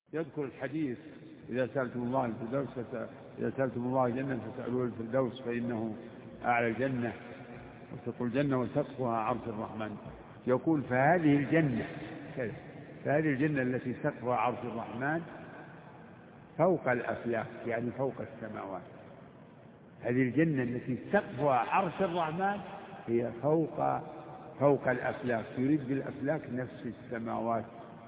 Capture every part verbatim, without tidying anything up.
يذكر الحديث إذا سألتم الله الفردوس إذا سألتم الله الجنة فسألوه الفردوس فإنه أعلى الجنة، وسط الجنة وسقفها عرش الرحمن. يقول فهذه الجنة فهذه الجنة التي سقفها عرش الرحمن فوق الأفلاك، يعني فوق السماوات. هذه الجنة التي سقفها عرش الرحمن هي فوق فوق الأفلاك، يريد بالأفلاك نفس السماوات.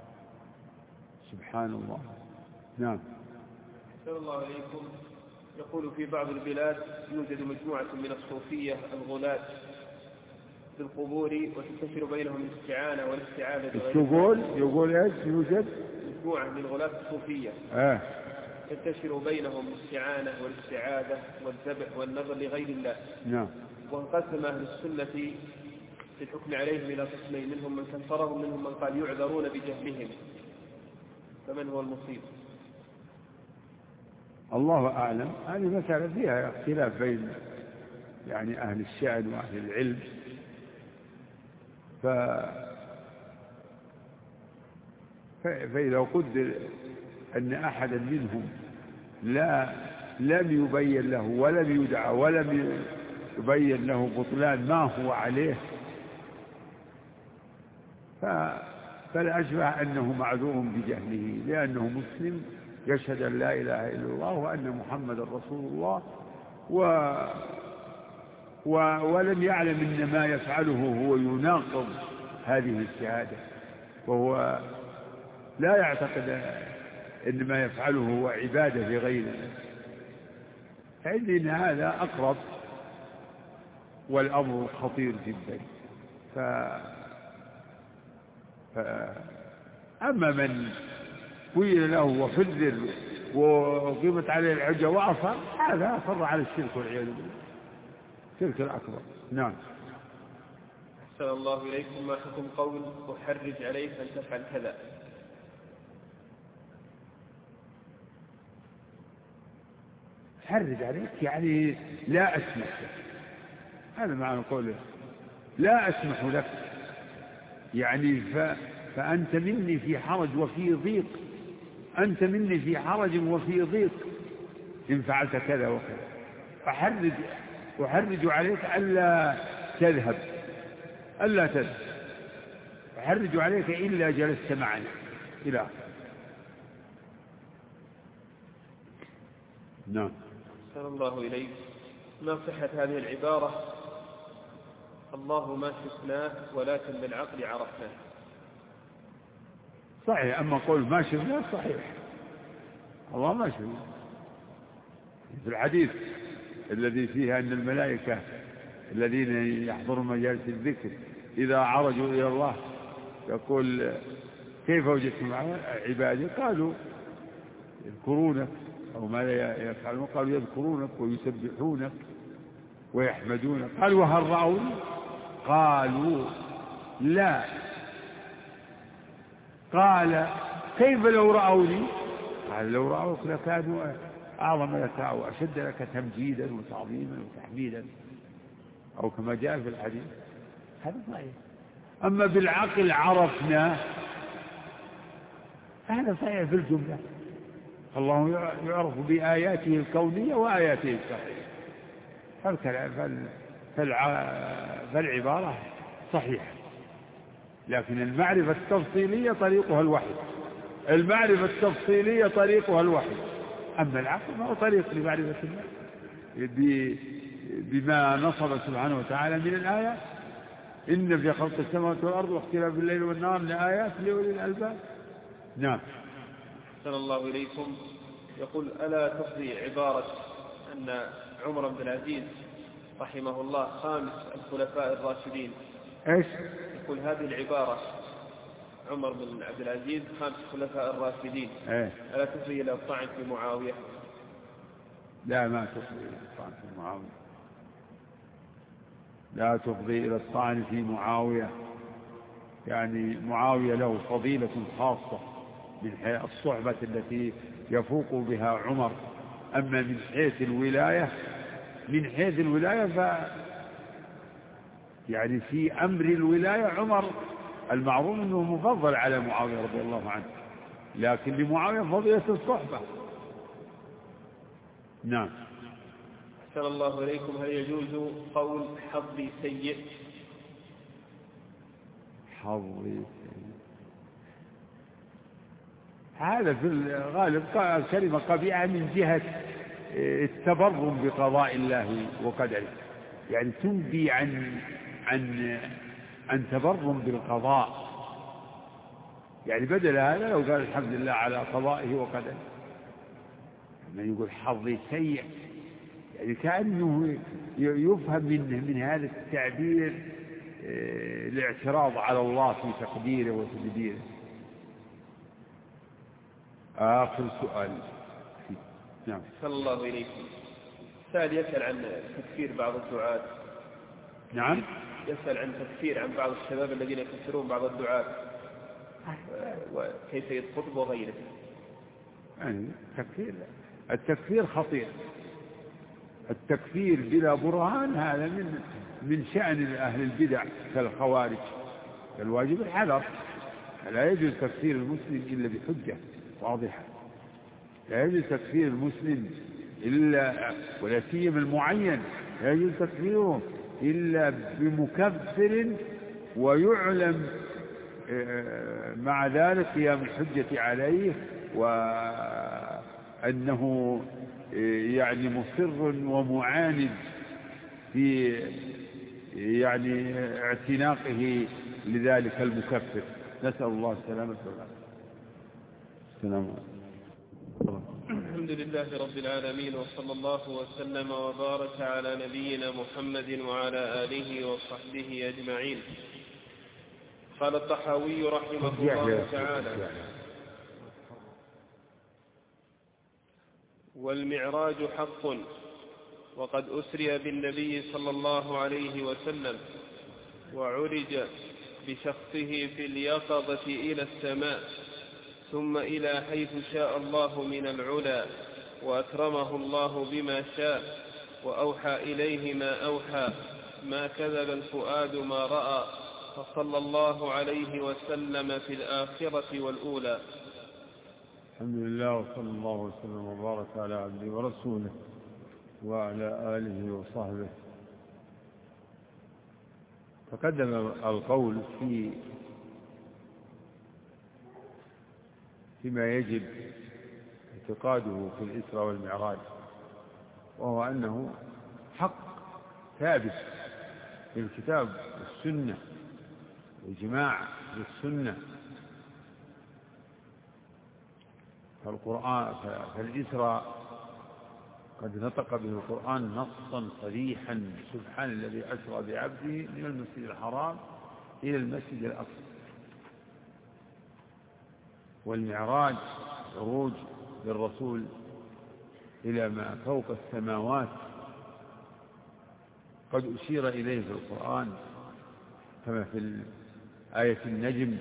سبحان الله. نعم. صلى الله عليكم. يقول في بعض البلاد يوجد مجموعة من الصوفية الغلاة في القبور وتنتشر بينهم الاستعانة والاستعاذة. يقول يقول ايش يوجد مجموعة من غلاة الصوفية آه. تنتشر بينهم الاستعانة والاستعاذة والذبح والنظر لغير الله. نعم. وانقسم أهل السنة في الحكم عليهم إلى قسمين، منهم من كفرهم منهم من قال يعذرون بجهلهم، فمن هو المصيب؟ الله أعلم. هذه مسألة فيها اختلاف بين يعني أهل الشأن وأهل العلم. ف... فإذا قدر أن أحدا منهم لا لم يبين له ولم يدعى ولم يبين له بطلان ما هو عليه، ف... فالأشبه أنه معذور بجهله، لأنه مسلم يشهد أن لا إله إلا الله وأن محمد رسول الله و... و... ولم يعلم أن ما يفعله هو يناقض هذه الشهادة، وهو لا يعتقد أن ما يفعله هو عبادة لغير الله. فعندي أن هذا أقرب والأمر خطير جدا. ف... ف... أما من قيل له وفذر وقيمت عليه الحجة وعصر، هذا أصر على الشرك والعياذ بالله، الشرك الأكبر. نعم. أحسن الله إليكم. ما حكم قول أحرج عليك أن تفعل كذا؟ أحرج عليك يعني لا أسمح لك، هذا معنى قوله لا أسمح لك، يعني ف... فأنت مني في حرج وفي ضيق، أنت مني في حرج وفي ضيق إن فعلت كذا وكذا. أحرج أحرج عليك ألا تذهب ألا تذهب أحرج عليك إلا جلست معنا إلى آخره. نعم. صلى الله إليك. ما صحة هذه العبارة الله ما شفناه ولكن بالعقل عرفناه؟ صحيح. أما قول ما شفناه صحيح، الله ما شفناه. في الحديث الذي فيه أن الملائكة الذين يحضرون مجالس الذكر إذا عرجوا إلى الله يقول كيف وجدتم عبادي؟ قالوا يذكرونك أو ماذا يفعلون؟ قالوا يذكرونك ويسبحونك ويحمدونك. قالوا وهل رأوني؟ قالوا لا. قال كيف لو رأوني؟ قال لو رأوك لكانوا أعظم لك أو أشد لك تمجيدا وتعظيما وتحميدا، أو كما جاء في الحديث. هذا صحيح. أما بالعقل عرفنا هذا صحيح في الجملة. الله يعرف بآياته الكونية وآياته الشرعية، فالعبارة صحيحة. لكن المعرفة التفصيلية طريقها الوحي، المعرفة التفصيلية طريقها الوحي. أما العقل ما هو طريق لمعرفة الله بما نصب سبحانه وتعالى من الآيات. إن في خلق السماوات والأرض واختلاف الليل والنهار لآيات لأولي الألباب. نعم. صلى الله إليكم. يقول ألا تفضي عبارة أن عمر بن العزيز رحمه الله خامس الخلفاء الراشدين؟ إيش؟ يقول هذه العبارة عمر بن عبد العزيز خامس الخلفاء الراشدين، إيه؟ ألا تفضي إلى الطعن في معاوية؟ لا، ما تفضي إلى الطعن في معاوية، لا تفضي إلى الطعن في معاوية. يعني معاوية له فضيلة خاصة من حيث الصحبة التي يفوق بها عمر. أما من حيث الولاية من حيث الولاية ف يعني في أمر الولاية عمر المعروف أنه مفضل على معاوية رضي الله عنه، لكن لمعاوية فضيلة الصحبة. نعم. أحسن الله إليكم. هل يجوز قول حظي سيء؟ حظي سيء هذا في الغالب كلمة قبيحة من جهة التبرم بقضاء الله وقدره، يعني تنبي عن عن عن تبرم بالقضاء. يعني بدل هذا لو قال الحمد لله على قضائه وقدره. من يقول حظي سيء يعني كأنه يفهم من من هذا التعبير الاعتراض على الله في تقديره وتدبيره. آخر سؤال. نعم. صلى الله إليكم. سائل يسأل عن تكفير بعض الدعاة. نعم. يسأل عن تكفير عن بعض الشباب الذين يكفرون بعض الدعاة وكيف الخطب وغيره. يعني التكفير التكفير خطير. التكفير بلا برهان هذا من من شأن أهل البدع كالخوارج. الواجب الحذر. لا يجوز تكفير المسلم إلا بحجة واضحة. لا يجوز تكفير المسلم إلا ولا سيما المعين لا يجوز تكفيره إلا بمكفر ويعلم مع ذلك قيام الحجة عليه وأنه يعني مصر ومعاند في يعني اعتناقه لذلك المكفر. نسأل الله السلامة والعافية. السلام عليكم. الحمد لله رب العالمين، وصلى الله وسلم وبارك على نبينا محمد وعلى آله وصحبه أجمعين. قال الطحاوي رحمه الله تعالى: والمعراج حق، وقد أسري بالنبي صلى الله عليه وسلم وعرج بشخصه في اليقظة إلى السماء ثم إلى حيث شاء الله من العلا، وأكرمه الله بما شاء وأوحى إليه ما أوحى، ما كذب الفؤاد ما رأى، فصلى الله عليه وسلم في الآخرة والأولى. الحمد لله، وصلى الله وسلم وبارك على عبده ورسوله وعلى آله وصحبه. تقدم القول في فيما يجب اعتقاده في الإسراء والمعراج، وهو أنه حق ثابت في الكتاب والسنة وإجماع بالسنة. فالقرآن فالإسراء قد نطق به القرآن نصا صريحا: سبحان الذي أسرى بعبده من المسجد الحرام إلى المسجد الأقصى. والمعراج عروج للرسول إلى ما فوق السماوات، قد أشير إليه في القرآن كما في آية النجم: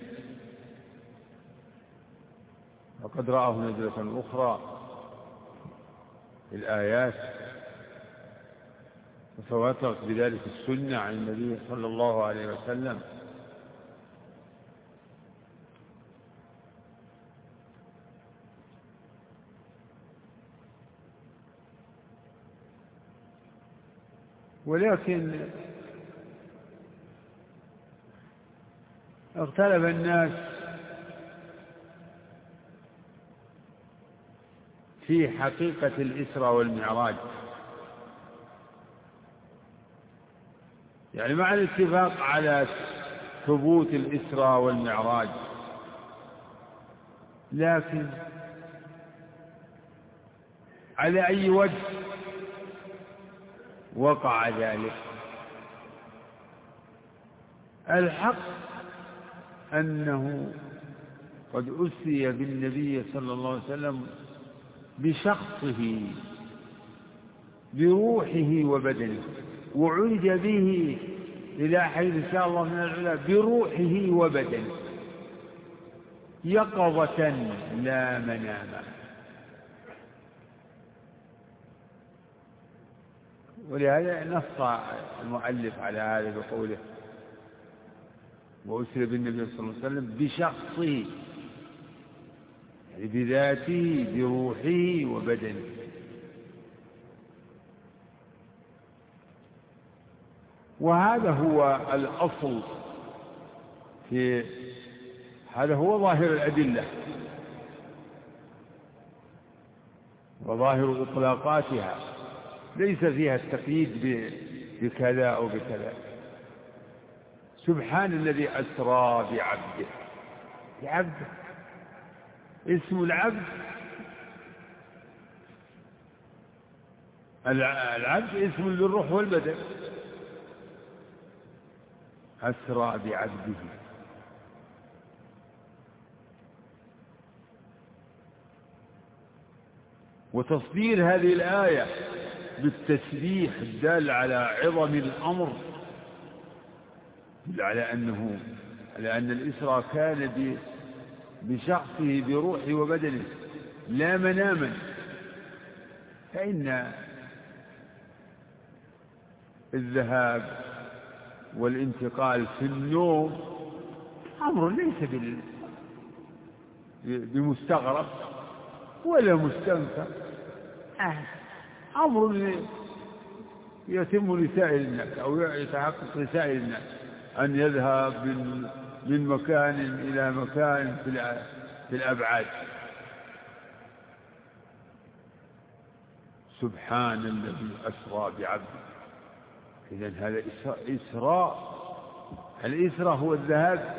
وقد رآه نزلة أخرى. الآيات وتواترت بذلك السنة عن النبي صلى الله عليه وسلم. ولكن اختلف الناس في حقيقة الإسراء والمعراج، يعني مع الاتفاق على ثبوت الإسراء والمعراج، لكن على أي وجه وقع ذلك؟ الحق أنه قد أسري بالنبي صلى الله عليه وسلم بشخصه بروحه وبدنه، وعرج به إلى حيث شاء الله من العلا بروحه وبدنه يقظة لا مناما. ولهذا نص المؤلف على هذا بقوله: وأسري بالنبي صلى الله عليه وسلم بشخصه. بذاته بروحه وبدنه. وهذا هو الأصل في هذا هو ظاهر الأدلة وظاهر إطلاقاتها، ليس فيها التقييد بكذا أو بكذا. سبحان الذي أسرى بعبده، بعبده اسم العبد، العبد اسم للروح والبدن. أسرى بعبده، وتصدير هذه الآية بالتسبيح الدال على عظم الأمر، على أنه على أن الإسراء كان بشخصه بروحه وبدنه لا مناما. فإن الذهاب والانتقال في النوم أمر ليس بمستغرب ولا مستنكر، أمر يتم لسائر الناس أو يتحقق لسائر الناس أن يذهب من, من مكان إلى مكان في الأبعاد. سبحان الذي أسرى بعبده. إذن هذا إسراء. الإسراء هو الذهاب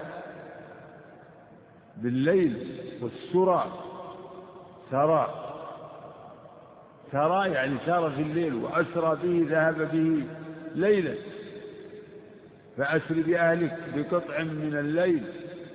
بالليل، والسرى سرى سرى يعني سار في الليل، وأسرى به ذهب به ليلا. فأسر بأهلك بقطع من الليل.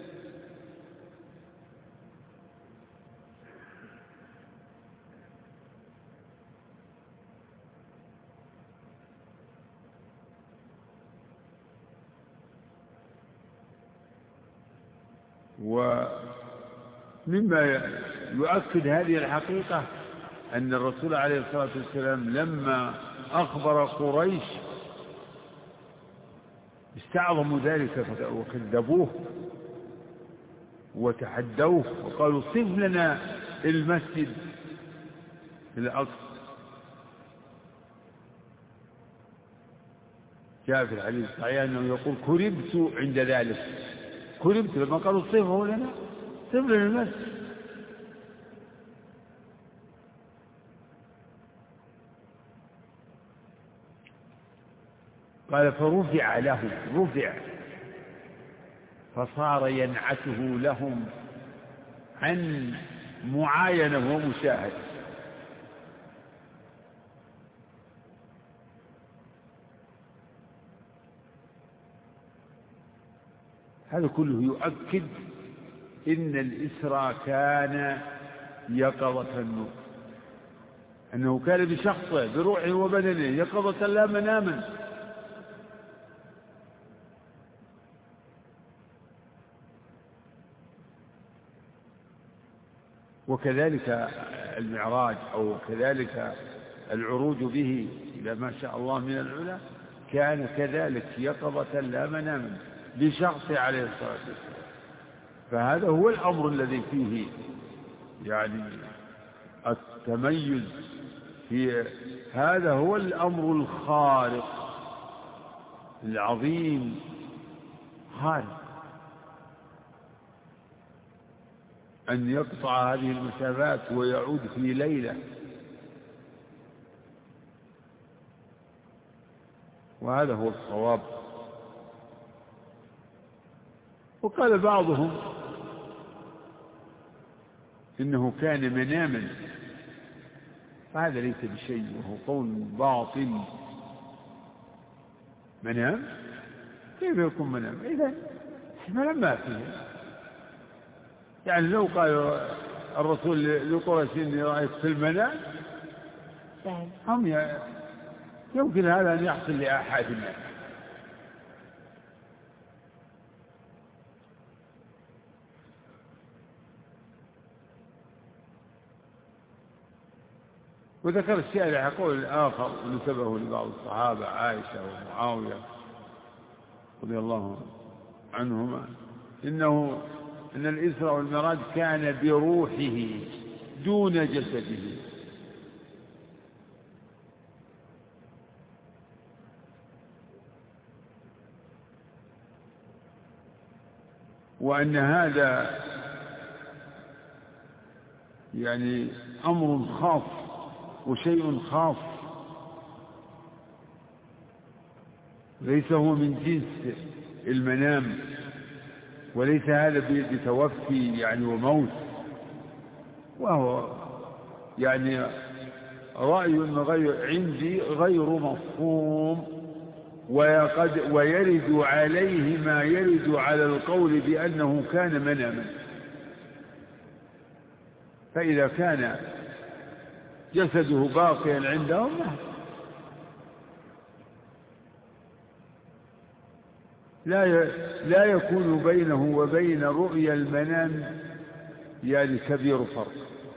ومما يؤكد هذه الحقيقة أن الرسول عليه الصلاة والسلام لما أخبر قريش استعظموا ذلك وكذبوه وتحدوه وقالوا صف لنا المسجد الأقصى. جاء في الحديث الصحيح أنه يقول كربت عند ذلك، كربت لما قالوا صفه لنا، صف لنا المسجد. قال فرفع له، رفع فصار ينعته لهم عن معاينة ومشاهدة. هذا كله يؤكد إن الإسراء كان يقظة النور، أنه كان بشخصه بروحه وبدنه يقظة لا مناما. وكذلك المعراج أو كذلك العروج به إلى ما شاء الله من العلا كان كذلك يقظة لا مناما بشخصه عليه الصلاة والسلام. فهذا هو الأمر الذي فيه يعني التميز، في هذا هو الأمر الخارق العظيم، خارق أن يقطع هذه المسافات ويعود في ليلة. وهذا هو الصواب. وقال بعضهم إنه كان مناما، فهذا ليس بشيء وهو قول باطل. منام كيف يكون منام؟ إذن منام ما فيه. يعني لو قال الرسول لقريش إني رأيت في المنام هم يمكن هذا أن يحصل لأحد الناس. وذكر الشارع قول آخر ونسبه لبعض الصحابة عائشة ومعاوية رضي الله عنهما إنه أن الإسراء والمعراج كان بروحه دون جسده. وأن هذا يعني أمر خاص وشيء خاص، ليس هو من جنس المنام، وليس هذا بتوفي يعني وموت، وهو يعني رأي غير عندي غير مفهوم، وقد ويرد عليه ما يرد على القول بأنه كان مناما. فإذا كان جسده باقيا عندهم لا لا يكون بينه وبين رؤيا المنام يعني كبير فرق.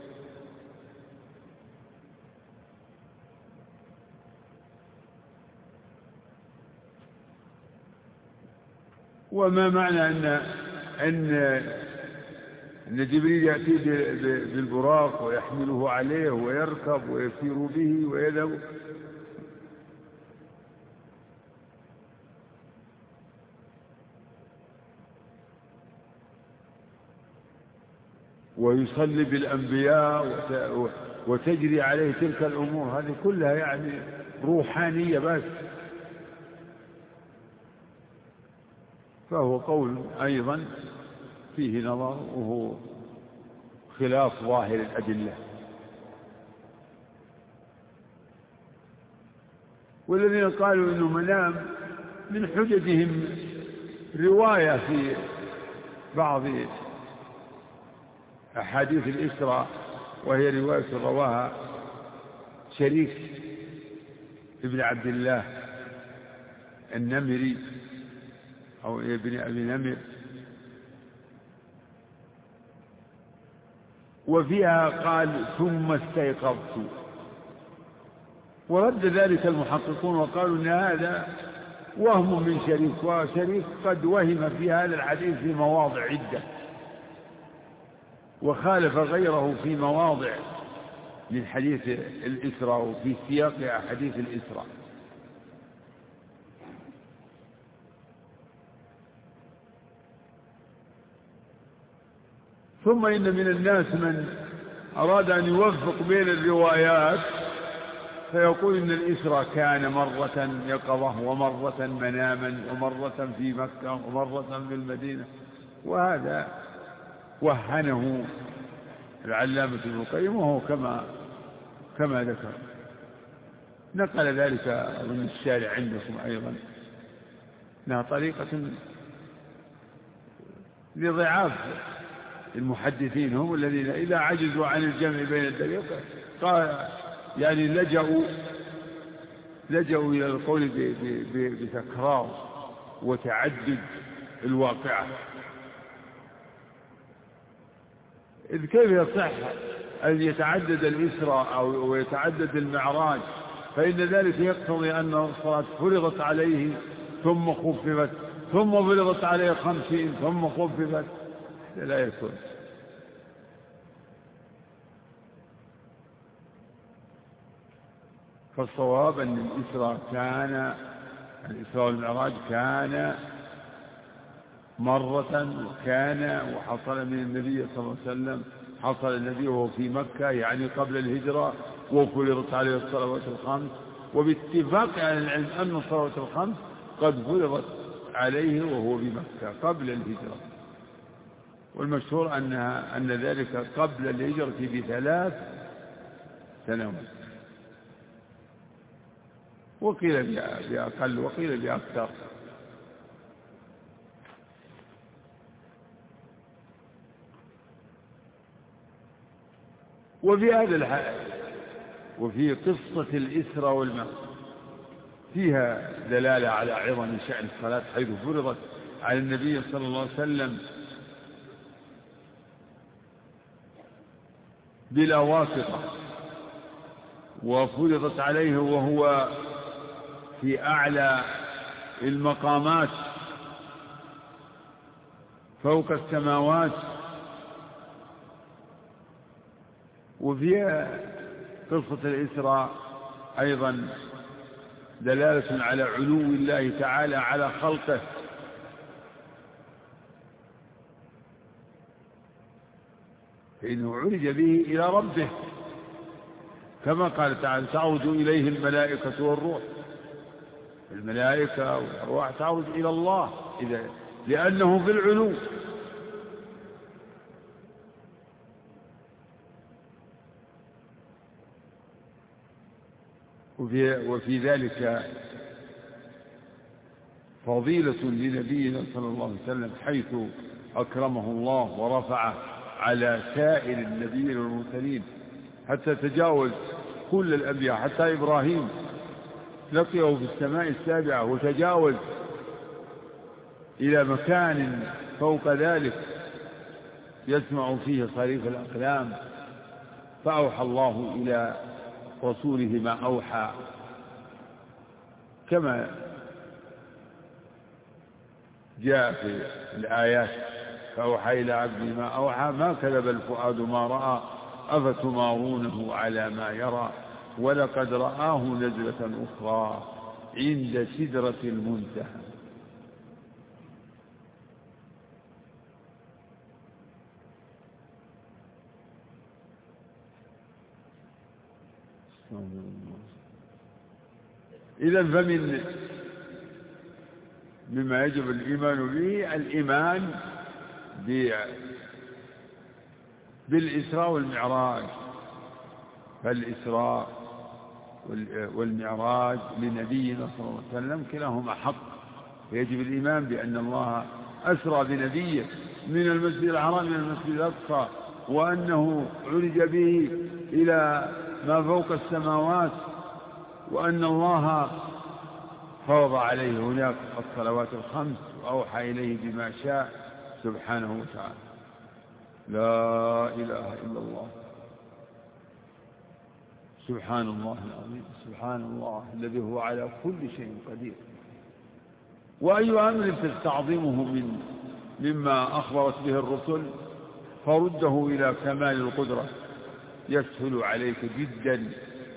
وما معنى أن أن أن جبريل يأتي بالبراق ويحمله عليه ويركب ويسير به ويذهب؟ ويصلي بالأنبياء وتجري عليه تلك الأمور، هذه كلها يعني روحانية بس. فهو قول أيضا فيه نظر وهو خلاف ظاهر الأدلة. والذين قالوا إنه منام من حججهم رواية في بعض أحاديث الإسراء، وهي رواية رواها شريك ابن عبد الله النمري أو ابن أبي نمر، وفيها قال ثم استيقظت، ورد ذلك المحققون وقالوا إن هذا وهم من شريك، وشريك قد وهم في هذا الحديث في مواضع عدة، وخالف غيره في مواضع من حديث الإسراء وفي سياق حديث الإسراء. ثم إن من الناس من أراد أن يوفق بين الروايات فيقول إن الإسراء كان مرة يقظة ومرة مناما ومرة في مكة ومرة في المدينة، وهذا وهنه العلامة ابن القيم وهو كما كما ذكر. نقل ذلك من الشارع عندكم أيضا، انها طريقة لضعاف المحدثين، هم الذين إذا عجزوا عن الجمع بين الدليل قال يعني لجأوا لجأوا إلى القول بتكرار وتعدد الواقعة. إذ كيف يصح أن يتعدد الإسراء أو يتعدد المعراج؟ فإن ذلك يقتضي أن الصلاة فرضت عليه ثم خففت ثم فرضت عليه خمسين ثم خففت، لا يكون. فالصواب أن الإسراء كان الإسراء والمعراج كان مرة، وكان وحصل من النبي صلى الله عليه وسلم، حصل النبي وهو في مكة يعني قبل الهجرة، وفرضت عليه الصلوات الخمس، وباتفاق أهل العلم أن الصلوات الخمس قد فرضت عليه وهو بمكة قبل الهجرة، والمشهور أنها أن ذلك قبل الهجرة بثلاث سنوات، وقيل بأقل وقيل بأكثر. وفي هذا الحال وفي قصة الإسراء والمعراج فيها دلالة على عظم شأن الصلاة، حيث فرضت على النبي صلى الله عليه وسلم بلا واسطة، وفرضت عليه وهو في أعلى المقامات، فوق السماوات. وفي قصة الإسراء أيضا دلالة على علو الله تعالى على خلقه، فإنه عرج به إلى ربه كما قال تعالى تعرج إليه الملائكة والروح. الملائكة والروح تعرج إلى الله إذا لأنه في العلو. وفي, وفي ذلك فضيلة لنبينا صلى الله عليه وسلم حيث أكرمه الله ورفعه على سائر النبيين والمرسلين حتى تجاوز كل الأنبياء، حتى إبراهيم لقيه في السماء السابعة وتجاوز إلى مكان فوق ذلك يسمع فيه صريف الأقلام، فأوحى الله إلى رسوله ما أوحى كما جاء في الآيات فأوحى إلى عبدي ما أوحى ما كذب الفؤاد ما رأى أفتمارونه على ما يرى ولقد رآه نزلة أخرى عند سدرة المنتهى. إذا فمن مما يجب الإيمان به الإيمان بالإسراء والمعراج، فالإسراء والمعراج لنبينا صلى الله عليه وسلم كلاهما حق، ويجب الإيمان بأن الله أسرى بنبيه من المسجد الحرام إلى المسجد الأقصى، وأنه عرج به إلى ما فوق السماوات، وأن الله فرض عليه هناك الصلوات الخمس وأوحى إليه بما شاء سبحانه وتعالى. لا إله إلا الله، سبحان الله العظيم، سبحان الله الذي هو على كل شيء قدير. وأي أمر تستعظمه من مما أخبرت به الرسل فرده إلى كمال القدرة يسهل عليك جدا،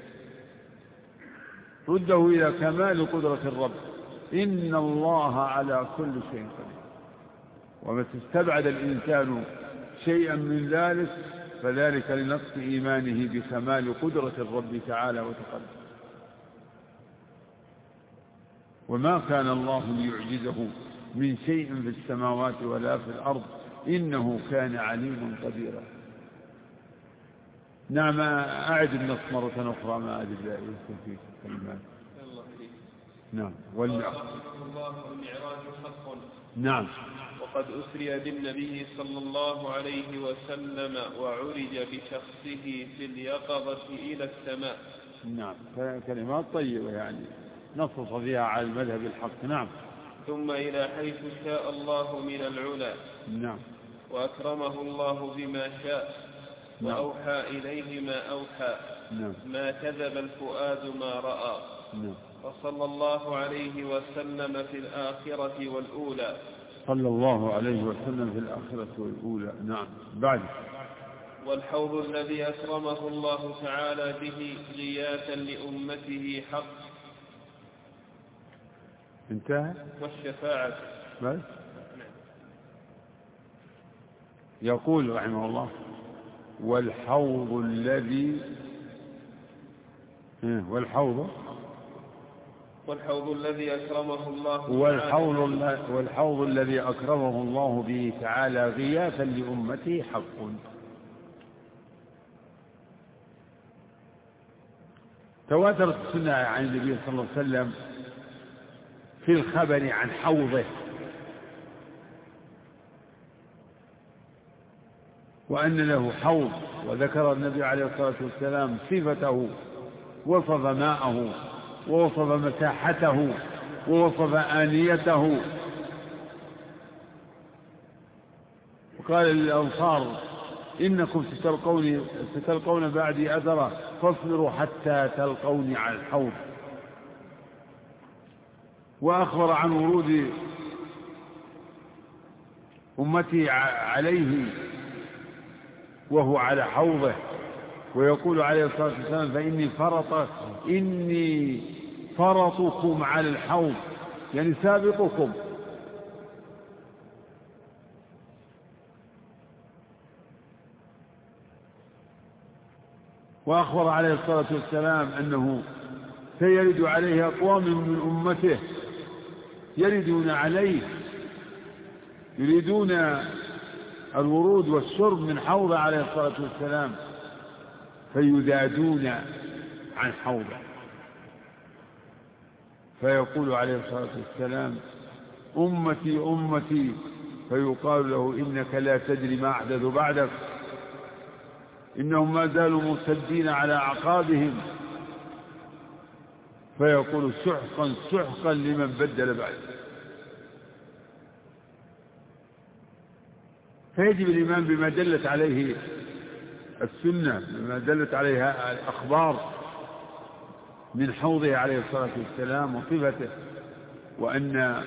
رده إلى كمال قدرة الرب، إن الله على كل شيء قدير. وما تستبعد الإنسان شيئا من ذلك فذلك لنقص إيمانه بكمال قدرة الرب تعالى وتقدم. وما كان الله ليعجزه من شيء في السماوات ولا في الأرض إنه كان عليما قديرا. نعم، أعد النص مرة أخرى ما أدري لا يمكن فيه كلمات. نعم. والمعراج حق. نعم. وقد أسري بالنبي صلى الله عليه وسلم وعرج بشخصه في اليقظة إلى السماء. نعم، كلمات طيبة يعني نصص فيها على المذهب الحق. نعم. ثم إلى حيث شاء الله من العلا. نعم. وأكرمه الله بما شاء. نعم. وأوحى إليه ما أوحى. نعم. ما كذب الفؤاد ما رأى. نعم. وصلى الله عليه وسلم في الآخرة والأولى. صلى الله عليه وسلم في الآخرة والأولى. نعم. بعد. والحوض الذي أكرمه الله تعالى به غياثا لأمته حق. انتهى. والشفاعة. بس. يقول رحمه الله والحوض الذي والحوض والحوض الذي أكرمه الله والحوض, والحوض الذي أكرمه الله به تعالى غياثا لأمته حق. تواترت السنة عن النبي صلى الله عليه وسلم في الخبر عن حوضه، وأن له حوض، وذكر النبي عليه الصلاة والسلام صفته، وصف ماءه ووصف مساحته ووصف آنيته، وقال للأنصار إنكم ستلقون, ستلقون بعدي أثرا فاصبروا حتى تلقوني على الحوض. وأخبر عن ورود أمتي عليه وهو على حوضه، ويقول عليه الصلاة والسلام فإني فرط إني فرطكم على الحوض، يعني سابقكم. وأخبر عليه الصلاة والسلام أنه سيرد عليه أقوام من أمته يردون عليه يريدون الورود والشرب من حوضه عليه الصلاة والسلام فيذادون عن حوضه، فيقول عليه الصلاة والسلام أمتي أمتي، فيقال له إنك لا تدري ما أحدث بعدك، إنهم ما زالوا مرتدين على أعقابهم، فيقول سحقا سحقا لمن بدل بعد. فيجب الإيمان بما دلت عليه السنة، بما دلت عليها الأخبار من حوضه عليه الصلاة والسلام وصفته، وأن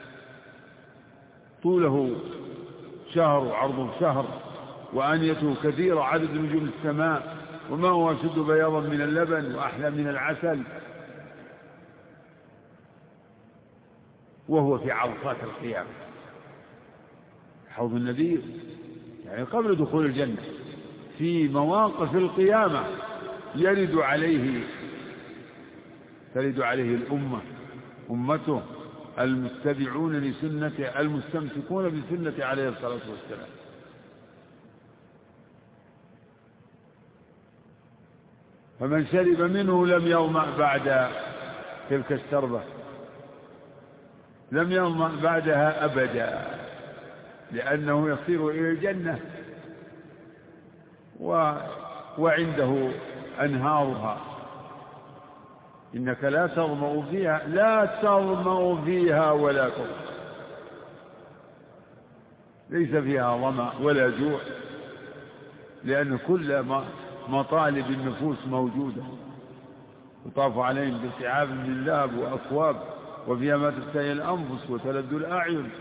طوله شهر وعرضه شهر، وآنيته كثيرة عدد نجوم السماء، وما هو أشد بياضا من اللبن وأحلى من العسل، وهو في عرصات القيامة. حوض النبي يعني قبل دخول الجنة في مواقف القيامة يرد عليه ترد عليه الأمة أمته المتبعون لسنته المستمسكون بسنته عليه الصلاة والسلام. فمن شرب منه لم يظمأ بعد تلك الشربة، لم يظمأ بعدها أبدا، لأنه يصير إلى الجنة و... وعنده أنهارها. إنك لا تظمأ فيها لا تظمأ فيها ولا تظمأ، ليس فيها ظمأ ولا جوع، لأن كل مطالب النفوس موجودة. يطاف عليهم بسعاب من ذهب وأكواب وفيها ما تشتهي الأنفس وتلذ الأعين،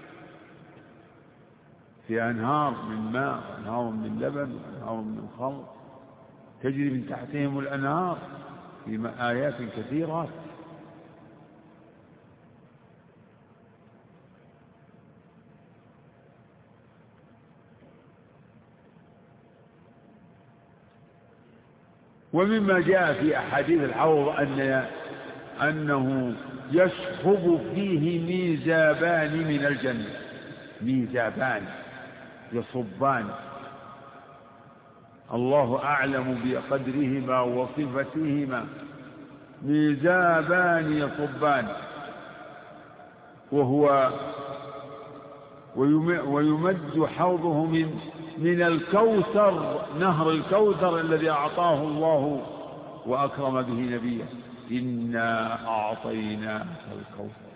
في أنهار من ماء وأنهار من لبن وأنهار من خمر تجري من تحتهم الأنهار في آيات كثيرات. ومما جاء في أحاديث الحوض أن أنه يشخب فيه ميزابان من الجنة، ميزابان يصبان، الله أعلم بقدرهما وصفتهما، ميزابان يصبان، وهو ويمد حوضه من من الكوثر، نهر الكوثر الذي أعطاه الله وأكرم به نبيه. إنا أعطيناك الكوثر.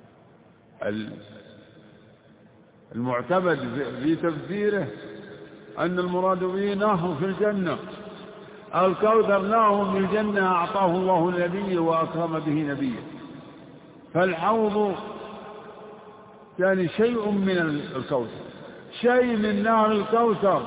المعتمد في تفسيره أن المراد به نهر في الجنة، الكوثر نهر من الجنة أعطاه الله النبي وأكرم به نبيه. فالحوض يعني شيء من الكوثر، شيء من نهر الكوثر.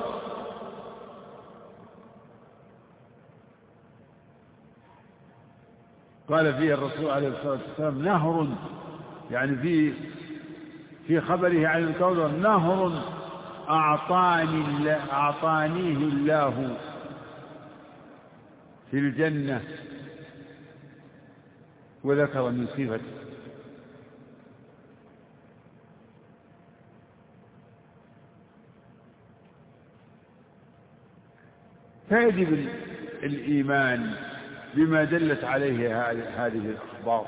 قال فيه الرسول عليه الصلاة والسلام نهر، يعني في في خبره عن الكوثر نهر أعطاني الله أعطانيه الله في الجنة، وذكر من صفته. فيجب الإيمان بما دلت عليه هذه الأخبار،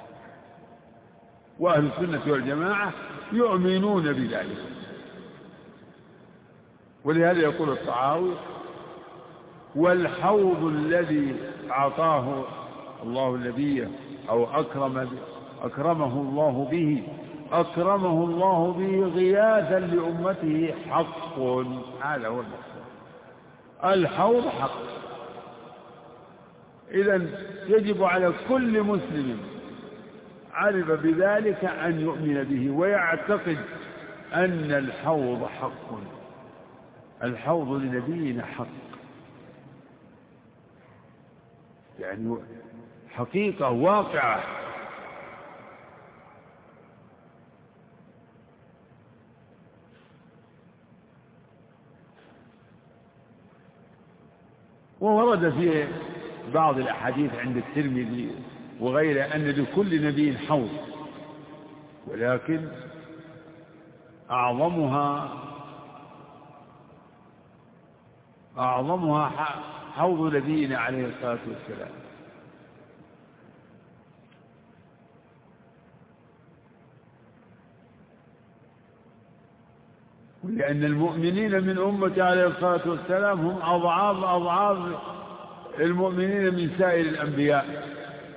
وأهل السنة والجماعة يؤمنون بذلك. ولهذا يقول الطحاوي والحوض الذي أعطاه الله النبي أو أكرم أكرمه الله به أكرمه الله به غياثا لأمته حق. هذا هو المقصود، الحوض حق. إذن يجب على كل مسلم عرف بذلك أن يؤمن به ويعتقد أن الحوض حق، الحوض لنبينا حق، يعني حقيقة واقعة. وورد في بعض الأحاديث عند الترمذي وغيره أن لكل نبي حوض، ولكن أعظمها أعظمها حوض نبينا عليه الصلاة والسلام. لأن المؤمنين من أمة عليه الصلاة والسلام هم أضعاف أضعاف المؤمنين من سائر الأنبياء،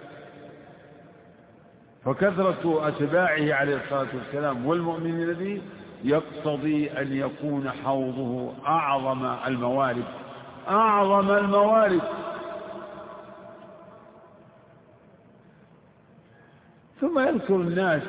فكثرة أتباعه عليه الصلاة والسلام والمؤمنين به يقتضي أن يكون حوضه أعظم الموارد أعظم الموارد. ثم يذكر الناس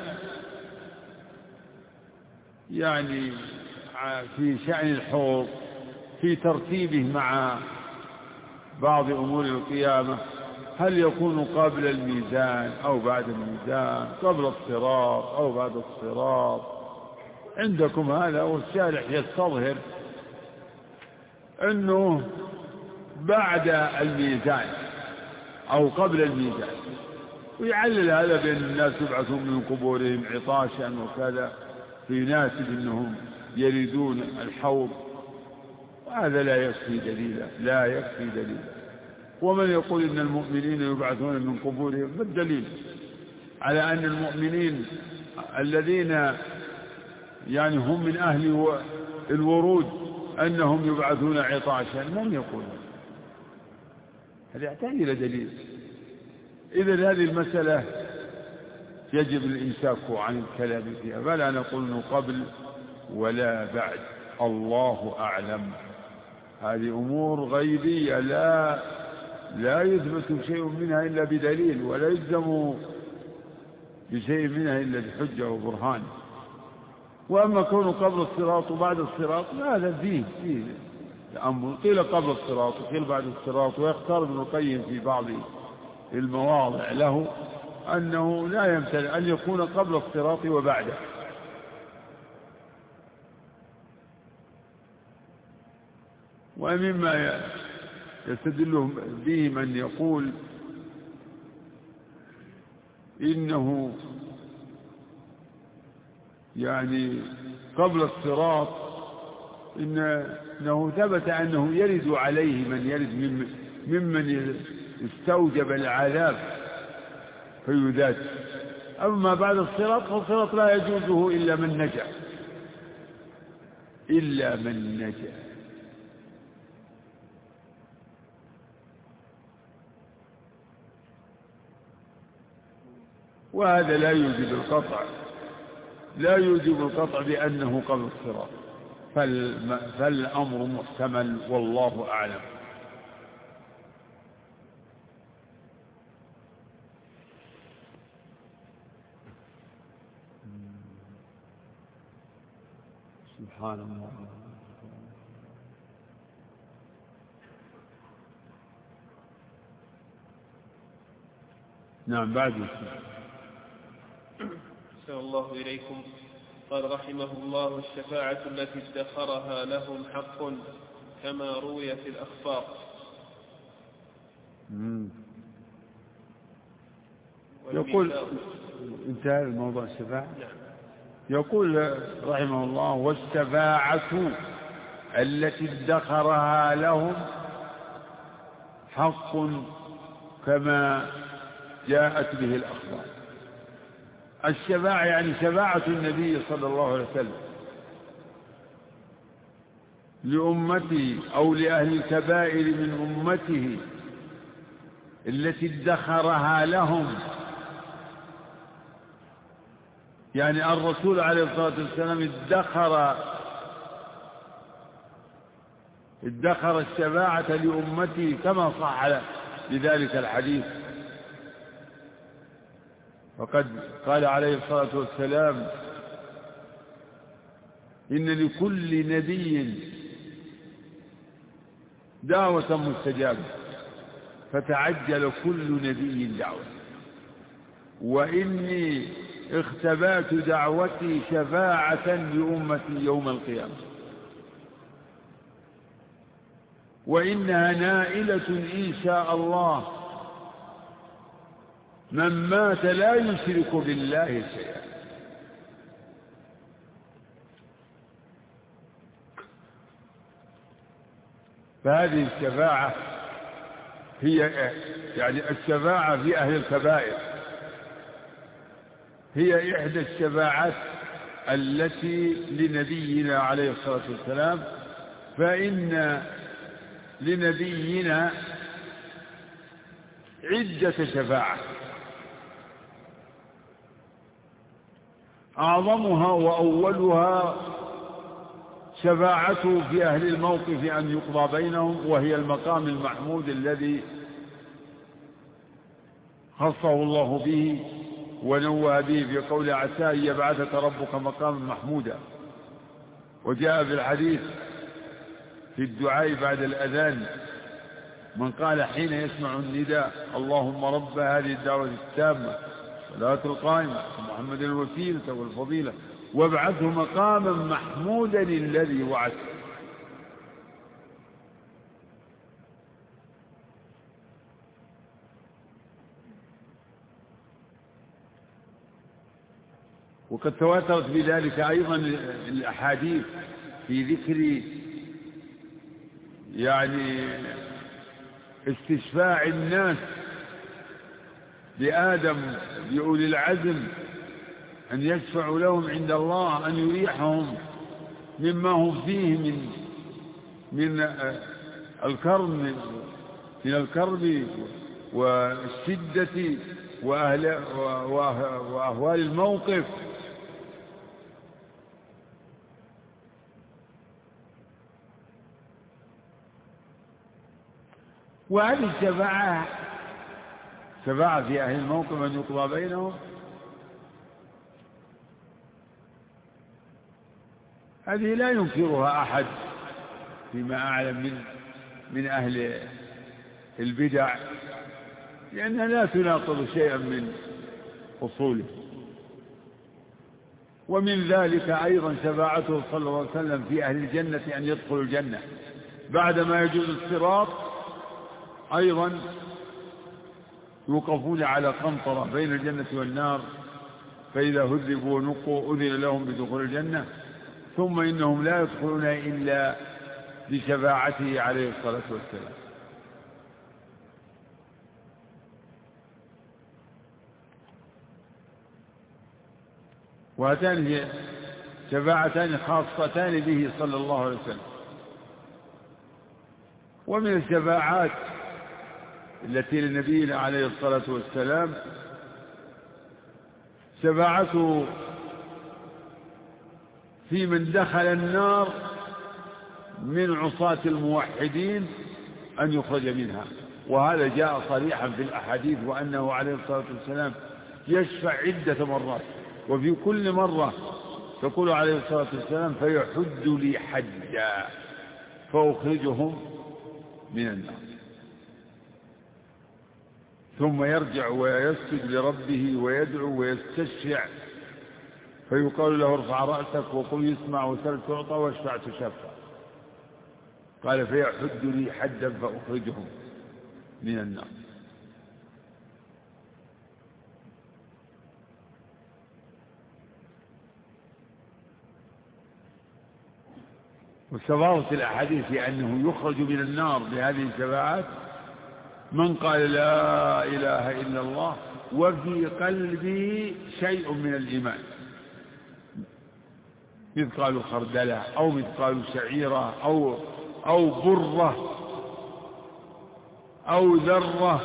يعني في شأن الحوض في ترتيبه مع بعض أمور القيامة، هل يكون قبل الميزان أو بعد الميزان، قبل الصراط أو بعد الصراط. عندكم هذا، والشارح يستظهر أنه بعد الميزان أو قبل الميزان، ويعلل هذا بأن الناس يبعثون من قبورهم عطاشا وكذا، فيناسب أنهم يريدون الحوض، وهذا لا يكفي دليلا لا يكفي دليلا. ومن يقول إن المؤمنين يبعثون من قبورهم، ما الدليل على أن المؤمنين الذين يعني هم من أهل الورود أنهم يبعثون عطاشا؟ من يقول هذا؟ يحتاج إلى دليل. إذن هذه المسألة يجب الإمساك عن الكلام فيها، فلا نقول قبل ولا بعد، الله أعلم. هذه أمور غيبية لا لا يثبت شيء منها إلا بدليل، ولا يلزم بشيء منها إلا بحجة وبرهان. وأما كونه قبل الصراط وبعد الصراط، هذا فيه فيه الأمر، قيل قبل الصراط وقيل بعد الصراط. ويختار ابن القيم في بعض المواضع له أنه لا يمتنع أن يكون قبل الصراط وبعده. ومما يستدل به من يقول إنه يعني قبل الصراط، إنه ثبت أنه يرد عليه من يرد ممن استوجب العذاب فيذات. أما بعد الصراط فالصراط لا يجوزه إلا من نجا إلا من نجا وهذا لا يوجب القطع لا يوجب القطع بأنه قبل الصراط، فالأمر محتمل والله أعلم. سبحان الله. نعم. بعد أحسن الله إليكم. قال رحمه الله: الشفاعة التي ادخرها لهم حق كما روي في الأخبار. يقول انتهى الموضوع الشفاعة. يقول رحمه الله: والشفاعة التي ادخرها لهم حق كما جاءت به الأخبار. الشفاعة يعني شفاعة النبي صلى الله عليه وسلم لأمته أو لأهل الكبائر من أمته التي ادخرها لهم، يعني الرسول عليه الصلاة والسلام ادخر ادخر الشفاعة لأمته كما صح لذلك الحديث. وقد قال عليه الصلاة والسلام: إن لكل نبي دعوة مستجابة فتعجل كل نبي دعوة، وإني اختبأت دعوتي شفاعة لأمتي يوم القيامة، وإنها نائلة إن شاء الله من مات لا يشرك بالله شيئا. فهذه الشفاعة هي يعني الشفاعة في أهل الكبائر هي إحدى الشفاعات التي لنبينا عليه الصلاة والسلام، فإن لنبينا عدة شفاعة أعظمها وأولها شفاعته في أهل الموقف أن يقضى بينهم، وهي المقام المحمود الذي خصه الله به ونوه به في قول عسى أن يبعثك ربك مقاما محمودا. وجاء في الحديث في الدعاء بعد الأذان من قال حين يسمع النداء اللهم رب هذه الدعوة التامة صلاة القائمة محمد الوسيلة والفضيلة وابعثه مقاما محمودا الذي وعدته. وقد تواترت بذلك أيضا الأحاديث في ذكر يعني استشفاع الناس لآدم بأولي العزم أن يشفعوا لهم عند الله أن يريحهم مما هم فيه من من الكرب من الكرب والشدة وأهل وأهوال الموقف. وهذه الشفاعة شفاعة في أهل الموقف أن يقضى بينهم، هذه لا ينكرها أحد فيما أعلم من من أهل البدع، لأنها لا تناقض شيئا من أصوله. ومن ذلك أيضا شفاعته صلى الله عليه وسلم في أهل الجنة أن يدخلوا الجنة بعدما يجوز الصراط، أيضا يوقفون على قنطرة بين الجنة والنار، فإذا هذبوا ونقوا أذن لهم بدخول الجنة، ثم إنهم لا يدخلون إلا بشفاعته عليه الصلاة والسلام. وهاتان هي شفاعتان خاصتان به صلى الله عليه وسلم. ومن الشفاعات التي لنبينا عليه الصلاة والسلام شفاعته في من دخل النار من عصاة الموحدين أن يخرج منها، وهذا جاء صريحا في الأحاديث، وأنه عليه الصلاة والسلام يشفع عدة مرات، وفي كل مرة تقول عليه الصلاة والسلام فيحد لي حدا فأخرجهم من النار، ثم يرجع ويسجد لربه ويدعو ويستشفع فيقال له ارفع رأسك وقل يسمع وسل تعطى واشفع تشفع. قال فيحد لي حدا فأخرجهم من النار. واستفاضت الأحاديث في أنه يخرج من النار بهذه الشفاعات من قال لا إله إلا الله وفي قلبه شيء من الإيمان، مثقال خردلة أو مثقال شعيرة أو أو برة أو ذرة،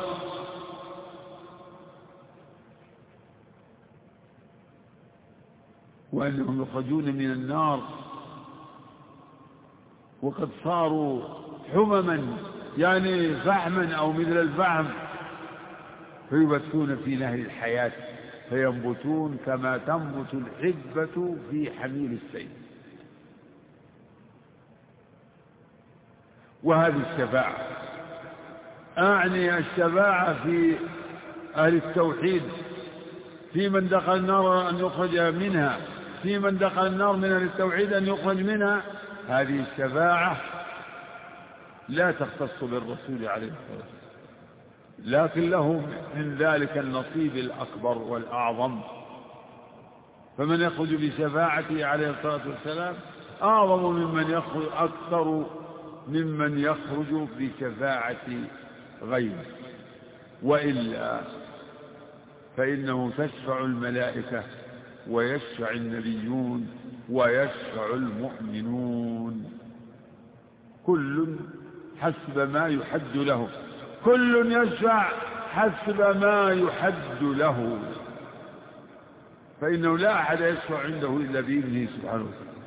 وأنهم يخرجون من النار وقد صاروا حمما يعني فحما أو مثل الفحم، فيبثون في نهر الحياة فينبتون كما تنبت الحبة في حميل السيل. وهذه الشفاعة أعني الشفاعة في أهل التوحيد، في من دخل النار أن يخرج منها، في من دخل النار من أهل التوحيد أن يخرج منها. هذه الشفاعة لا تختص بالرسول عليه الصلاة والسلام، لكن له من ذلك النصيب الأكبر والأعظم. فمن يخرج بشفاعته عليه الصلاة والسلام أعظم ممن يخرج، أكثر ممن يخرج بشفاعة غيره. وإلا فإنه تشفع الملائكة ويشفع النبيون ويشفع المؤمنون، كل حسب ما يحد له، كل يشفع حسب ما يحد له، فإنه لا أحد يشفع عنده إلا بإذنه سبحانه وتعالى.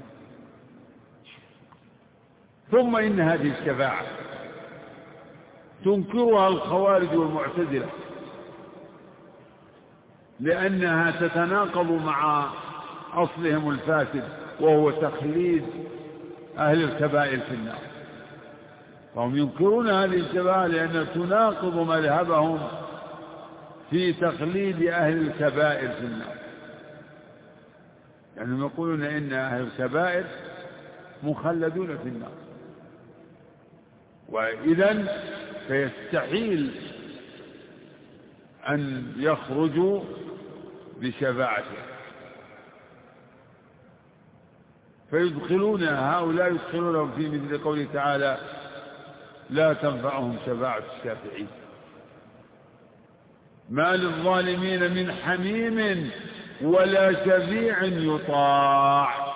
ثم إن هذه الشفاعة تنكرها الخوارج والمعتزلة، لأنها تتناقض مع أصلهم الفاسد وهو تخليد أهل الكبائر في النار. فهم ينكرون هذه الشفاعة لأنها تناقض مذهبهم في تخليد أهل الكبائر في النار، يعني يقولون إن أهل الكبائر مخلدون في النار، وإذن فيستحيل أن يخرجوا بشفاعته، فيدخلون هؤلاء يدخلونهم في مثل قوله تعالى لا تنفعهم شفاعة الشافعين. ما للظالمين من حميم ولا شفيع يطاع.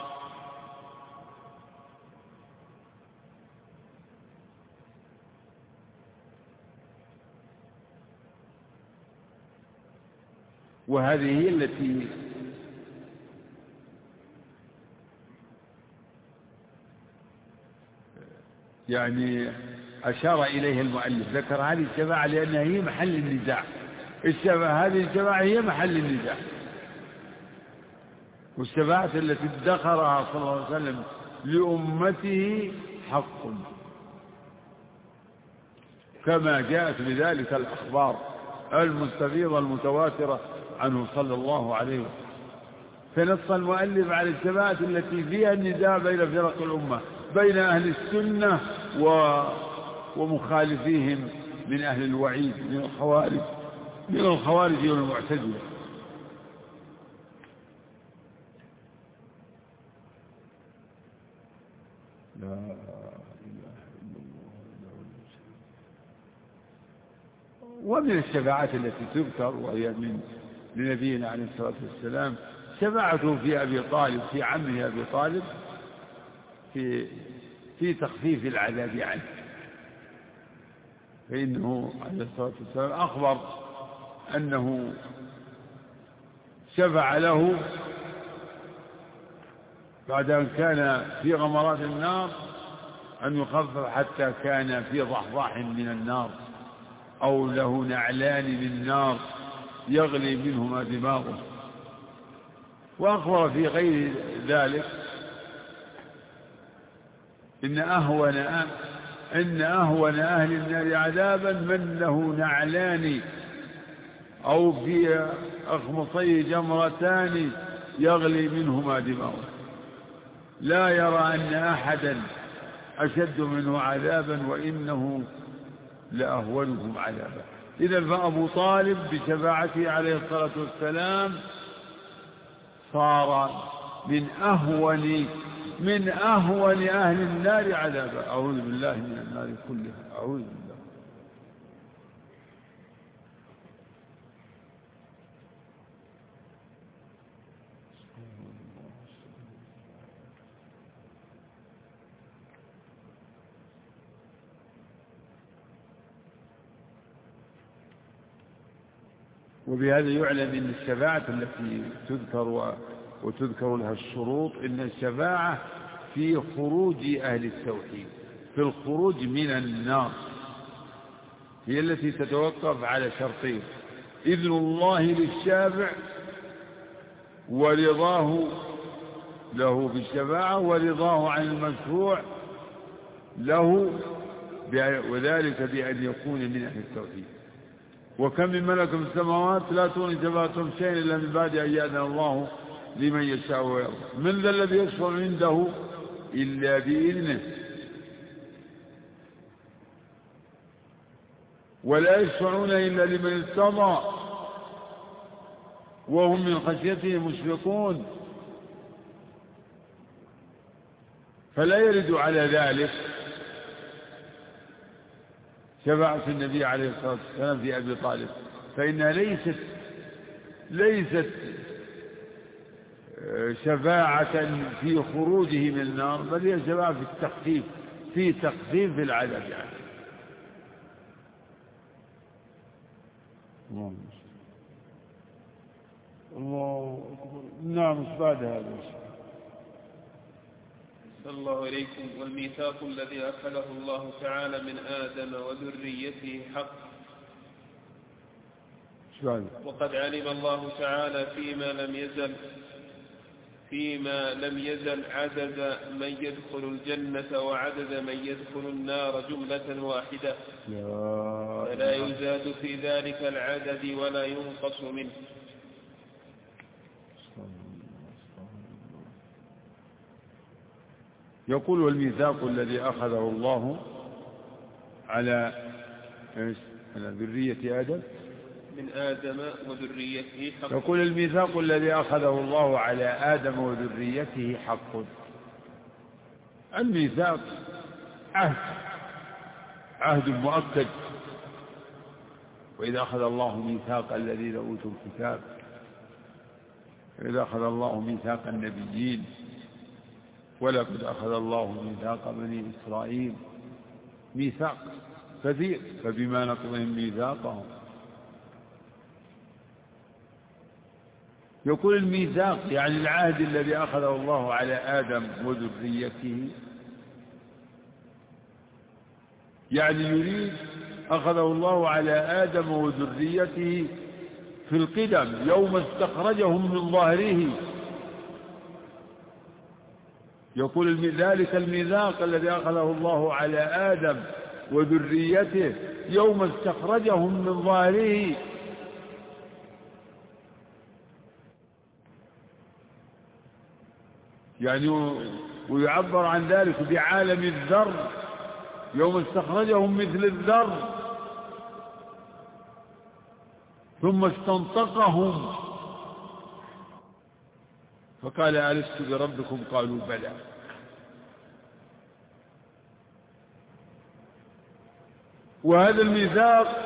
وهذه هي التي يعني أشار إليها المؤلف، ذكر هذه الشفاعة لأنها هي محل النزاع. الشفاعة هذه الشفاعة هي محل النزاع، والشفاعة التي ادخرها صلى الله عليه وسلم لأمته حق، كما جاءت بذلك الأخبار المستفيضة المتواترة عنه صلى الله عليه وسلم. فنص المؤلف على الشفاعة التي فيها النزاع بين فرق الأمة، بين أهل السنة ومخالفيهم من أهل الوعيد من الخوارج من الخوارج والمعتزلة. لا إله إلا الله. ومن الشفاعات التي تذكر وهي من لنبينا عليه الصلاة والسلام شفاعته في أبي طالب، في عمه أبي طالب، في في تخفيف العذاب عنه، فإنه عليه الصلاة والسلام أخبر أنه شفع له بعد أن كان في غمرات النار أن يخفف حتى كان في ضحضاح من النار أو له نعلان من نار يغلي منهما دماغه. وأخبر في غير ذلك إن أهون إن أهون أهل النار عذابا من له نعلان أو في أخمصيه جمرتان يغلي منهما دماغه، لا يرى أن أحدا أشد منه عذابا وإنه لأهونهم عذابا. إذن فأبو طالب بشفاعته عليه الصلاة والسلام صار من أهون من أهون أهل النار عذابا. أعوذ بالله من النار كلها، أعوذ بالله. وبهذا يعلم أن الشفاعة التي تذكر وتذكر لها الشروط، إن الشفاعة في خروج أهل التوحيد، في الخروج من النار، هي التي تتوقف على شرطين: إذن الله للشافع ورضاه له بالشفاعة، ورضاه عن المشفوع له، وذلك بأن يكون من أهل التوحيد. وكم من ملك في السماوات لا تغني شفاعتهم شيئا إلا من بعد أن يأذن الله لمن يشاء ويرضى. من ذا الذي يشفع عنده إلا بإذنه ولا يشفعون إلا لمن ارتضى وهم من خشيته مشفقون. فلا يرد على ذلك شفاعة النبي عليه الصلاة والسلام في أبي طالب، فإنها ليست ليست شفاعة في خروجه من النار، بل هي شفاعة في التخفيف في تخفيف العذاب يعني. الله الله أكبر. نعم، مش بعد هذا. صلى الله إليكم. والميثاق الذي أخذه الله تعالى من آدم وذريته حق، وقد علم الله تعالى فيما لم يزل فيما لم يزل عدد من يدخل الجنة وعدد من يدخل النار جملة واحدة، فلا يزاد في ذلك العدد ولا ينقص منه. يقول والميثاق الذي أخذه الله على على ذرية آدم من آدم وذريته حق. يقول الميثاق الذي أخذه الله على آدم وذريته حق. الميثاق عهد عهد مؤكد. وإذا أخذ الله ميثاق الذين أوتوا الكتاب، وإذا أخذ الله ميثاق النبيين، ولقد أخذ الله ميثاق بني إسرائيل، ميثاق كثير، فبما نقضهم ميثاقهم. يقول الميثاق يعني العهد الذي أخذه الله على آدم وذريته، يعني يريد أخذه الله على آدم وذريته في القدم يوم استخرجهم من ظهره. يقول ذلك الميثاق الذي أخذه الله على آدم وذريته يوم استخرجهم من ظهره، يعني ويعبر عن ذلك بعالم الذر، يوم استخرجهم مثل الذر ثم استنطقهم فقال ألست بربكم قالوا بلى. وهذا الميثاق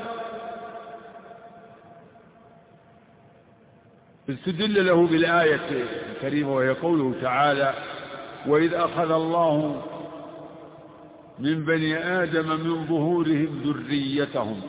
استدل له بالآية الكريمة وهي قوله تعالى وإذ أخذ الله من بني آدم من ظهورهم ذريتهم.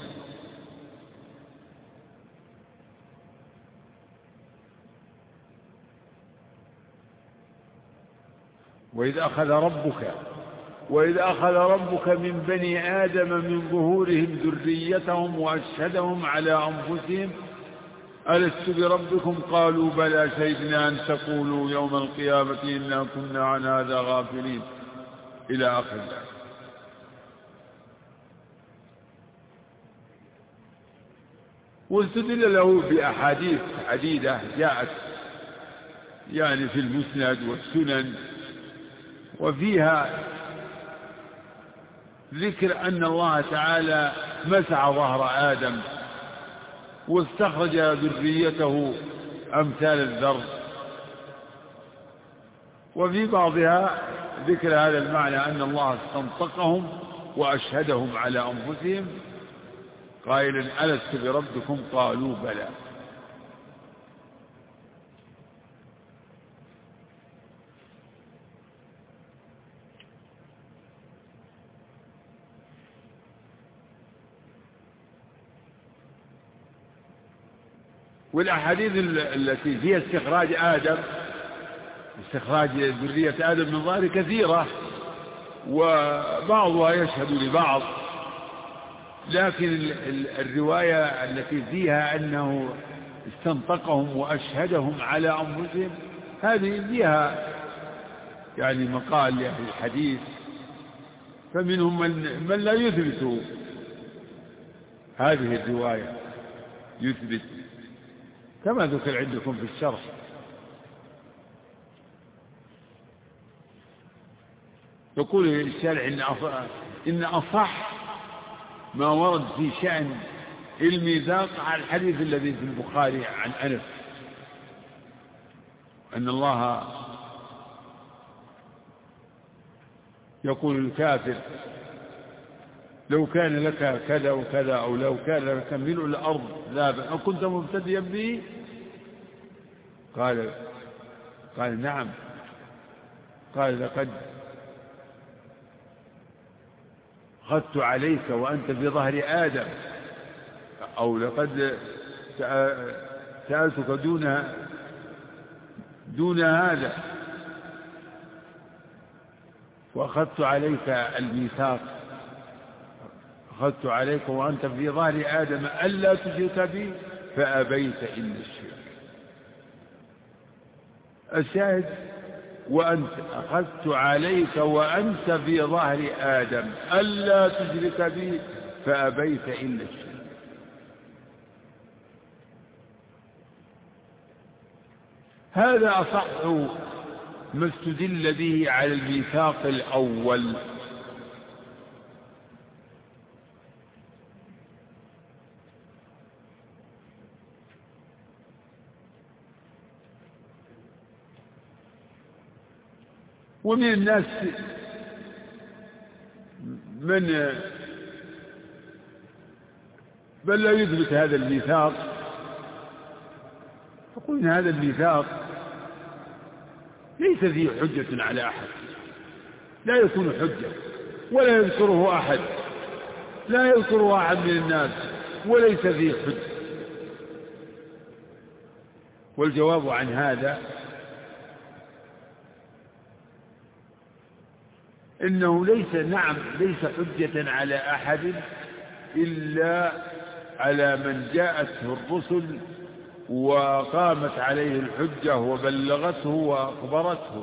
وإذ أخذ ربك وإذ أخذ ربك من بني آدم من ظهورهم ذريتهم وأشهدهم على أنفسهم ألست بربكم قالوا بلى شهدنا أن تقولوا يوم القيامة إنا كنا عن هذا غافلين إلى آخر ذلك. واستدل له بأحاديث عديدة جاءت يعني في المسند والسنن، وفيها ذكر أن الله تعالى مسح ظهر آدم واستخرج ذريته أمثال الذر، وفي بعضها ذكر هذا المعنى أن الله استنطقهم وأشهدهم على أنفسهم قائلا ألست بربكم قالوا بلى. والأحاديث التي فيها استخراج آدم استخراج ذرية آدم من ظهره كثيرة، وبعضها يشهد لبعض، لكن الرواية التي فيها أنه استنطقهم وأشهدهم على أنفسهم هذه فيها يعني مقال لأهل الحديث فمنهم من, من لا يثبت هذه الرواية، يثبت كما ذكر عندكم في الشرح. يقول الشارع إن أصح, إن أصح ما ورد في شأن الميثاق على الحديث الذي في البخاري عن أنس أن الله يقول الكافر لو كان لك كذا وكذا أو لو كان لك ملء الأرض ذهبا أو كنت مبتديا به، قال قال نعم، قال لقد أخذت عليك وأنت في ظهر آدم، أو لقد سألتك دون دون هذا وأخذت عليك الميثاق، أخذت عليك وأنت في ظهر آدم ألا تشرك بي فأبيت إلا الشرك. الشاهد وأنت أخذت عليك وأنت في ظهر آدم ألا تشرك بي فأبيت إلا الشرك. هذا أصح ما استدل به على الميثاق الأول. ومن الناس من بل لا يثبت هذا الميثاق، يقول إن هذا الميثاق ليس فيه حجة على أحد، لا يكون حجة ولا يذكره أحد، لا يذكره أحد من الناس وليس فيه حجة. والجواب عن هذا إنه ليس نعم ليس حجة على أحد إلا على من جاءته الرسل وقامت عليه الحجة وبلغته وأخبرته.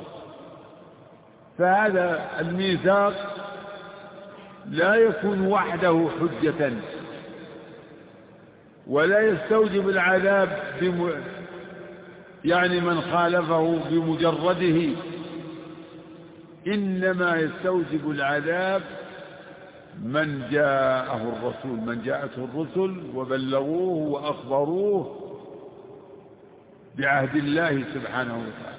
فهذا الميثاق لا يكون وحده حجة ولا يستوجب العذاب بم... يعني من خالفه بمجرده، إنما يستوجب العذاب من جاءه الرسول، من جاءته الرسل وبلغوه وأخبروه بعهد الله سبحانه وتعالى.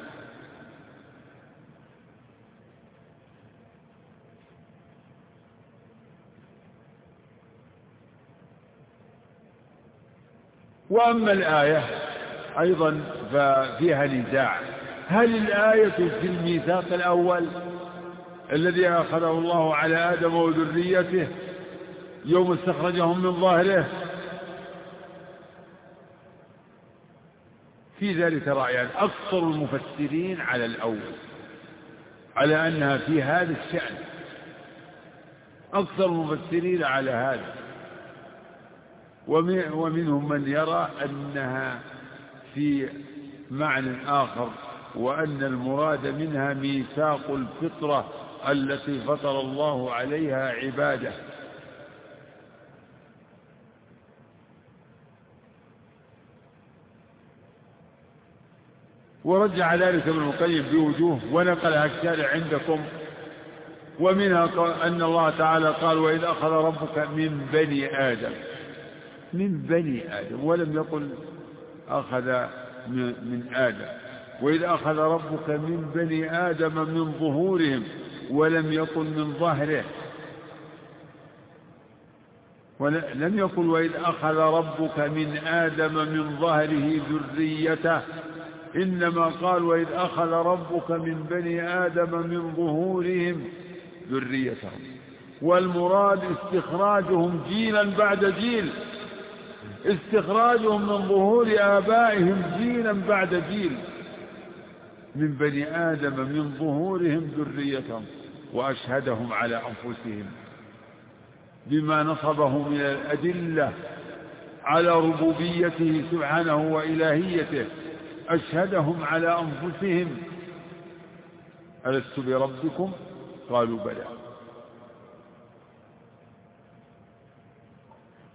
وأما الآية أيضا ففيها نزاع، هل الآية في الميثاق الأول الذي أخذه الله على آدم وذريته يوم استخرجهم من ظهره؟ في ذلك رأيان، أكثر المفسرين على الأول، على أنها في هذا الشأن، أكثر المفسرين على هذا، ومنهم من يرى أنها في معنى آخر، وأن المراد منها ميثاق الفطرة التي فطر الله عليها عباده. ورجع ذلك ابن القيم بوجوه ونقلها الشارع عندكم، ومنها أن الله تعالى قال وإذ أخذ ربك من بني آدم، من بني آدم، ولم يقل أخذ من آدم. وإذ أخذ ربك من بني آدم من ظهورهم، ولم يقل من ظهره، ولم يقل وإذ أخذ ربك من آدم من ظهره ذريته، إنما قال وإذ أخذ ربك من بني آدم من ظهورهم ذريتهم. والمراد استخراجهم جيلا بعد جيل، استخراجهم من ظهور آبائهم جيلا بعد جيل، من بني آدم من ظهورهم ذريتهم، وأشهدهم على أنفسهم بما نصبه من الأدلة على ربوبيته سبحانه وإلهيته. أشهدهم على أنفسهم ألست بربكم قالوا بلى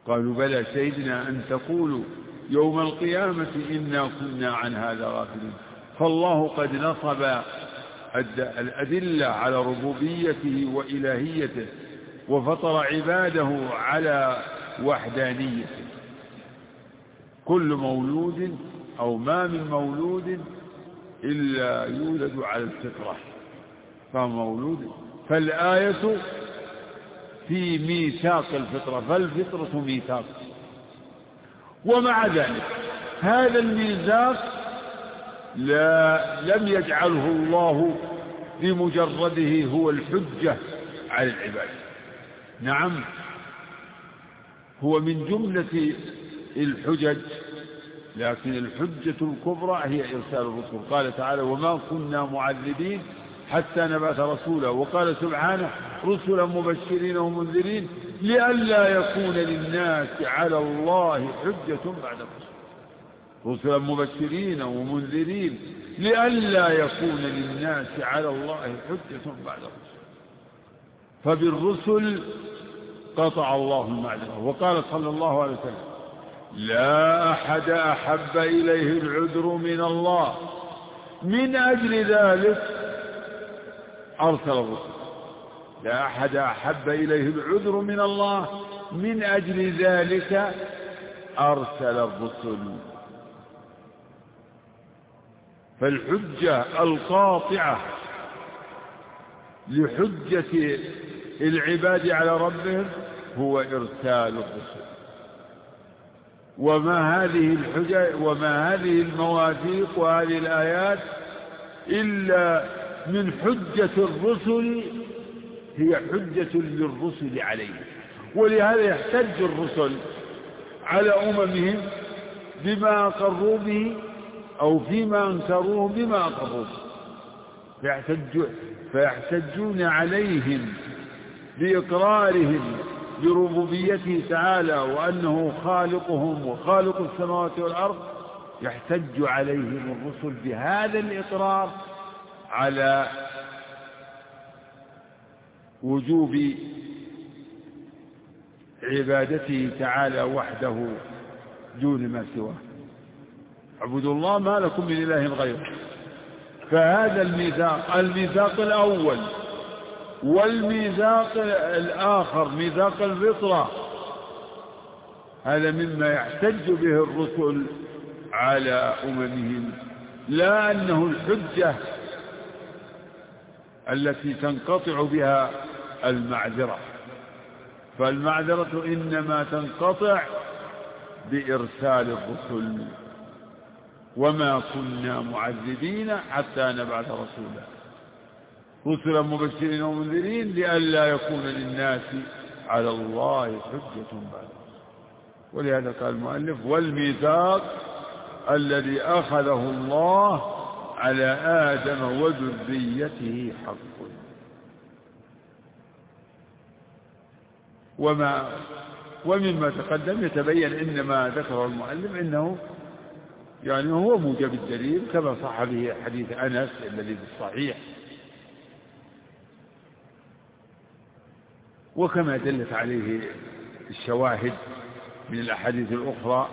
قالوا بلى شهدنا أن تقولوا يوم القيامة إنا كنا عن هذا غافلين. فالله قد نصب الأدلة على ربوبيته وإلهيته وفطر عباده على وحدانيته. كل مولود أو ما من مولود إلا يولد على الفطرة فهو مولود. فالآية في ميثاق الفطرة، فالفطرة ميثاق. ومع ذلك هذا الميثاق لا لم يجعله الله بمجرده هو الحجة على العباد. نعم، هو من جملة الحجج، لكن الحجة الكبرى هي إرسال الرسل. قال تعالى وما كنا معذبين حتى نبعث رسولا. وقال سبحانه رسلا مبشرين ومنذرين لئلا يكون للناس على الله حجة بعد الرسل. رسلا مبشرين ومنذرين لئلا يكون للناس على الله حجة بعد الرسل. فبالرسل قطع الله المعذرة. وقال صلى الله عليه وسلم لا أحد أحب إليه العذر من الله من أجل ذلك أرسل الرسل. لا أحد أحب إليه العذر من الله من أجل ذلك أرسل الرسل. فالحجة القاطعة لحجة العباد على ربهم هو إرسال الرسل. وما هذه الحجة وما هذه المواثيق وهذه الآيات إلا من حجة الرسل، هي حجة للرسل عليه. ولهذا يحتج الرسل على أممهم بما أقروا به أو فيما أنكروه بما أقروا به، فيحتج فيحتجون عليهم بإقرارهم بربوبيته تعالى وأنه خالقهم وخالق السماوات والأرض. يحتج عليهم الرسل بهذا الإقرار على وجوب عبادته تعالى وحده دون ما سواه. اعبدوا الله ما لكم من إله غيره. فهذا الميثاق الميثاق الأول. والميثاق الآخر ميثاق الفطرة هذا مما يحتج به الرسل على أممهم، لا أنه الحجة التي تنقطع بها المعذرة. فالمعذرة إنما تنقطع بإرسال الرسل. وما كنا معذبين حتى نبعث رسولا رسلا مبشرين ومنذرين لئلا يكون للناس على الله حجة بعد. ولهذا قال المؤلف والميثاق الذي أخذه الله على آدم وذريته حق. وما ومما تقدم يتبين إن ما ذكره المؤلف إنه يعني هو موجب الدليل كما صح به حديث أنس الذي في الصحيح، وكما دلت عليه الشواهد من الأحاديث الأخرى.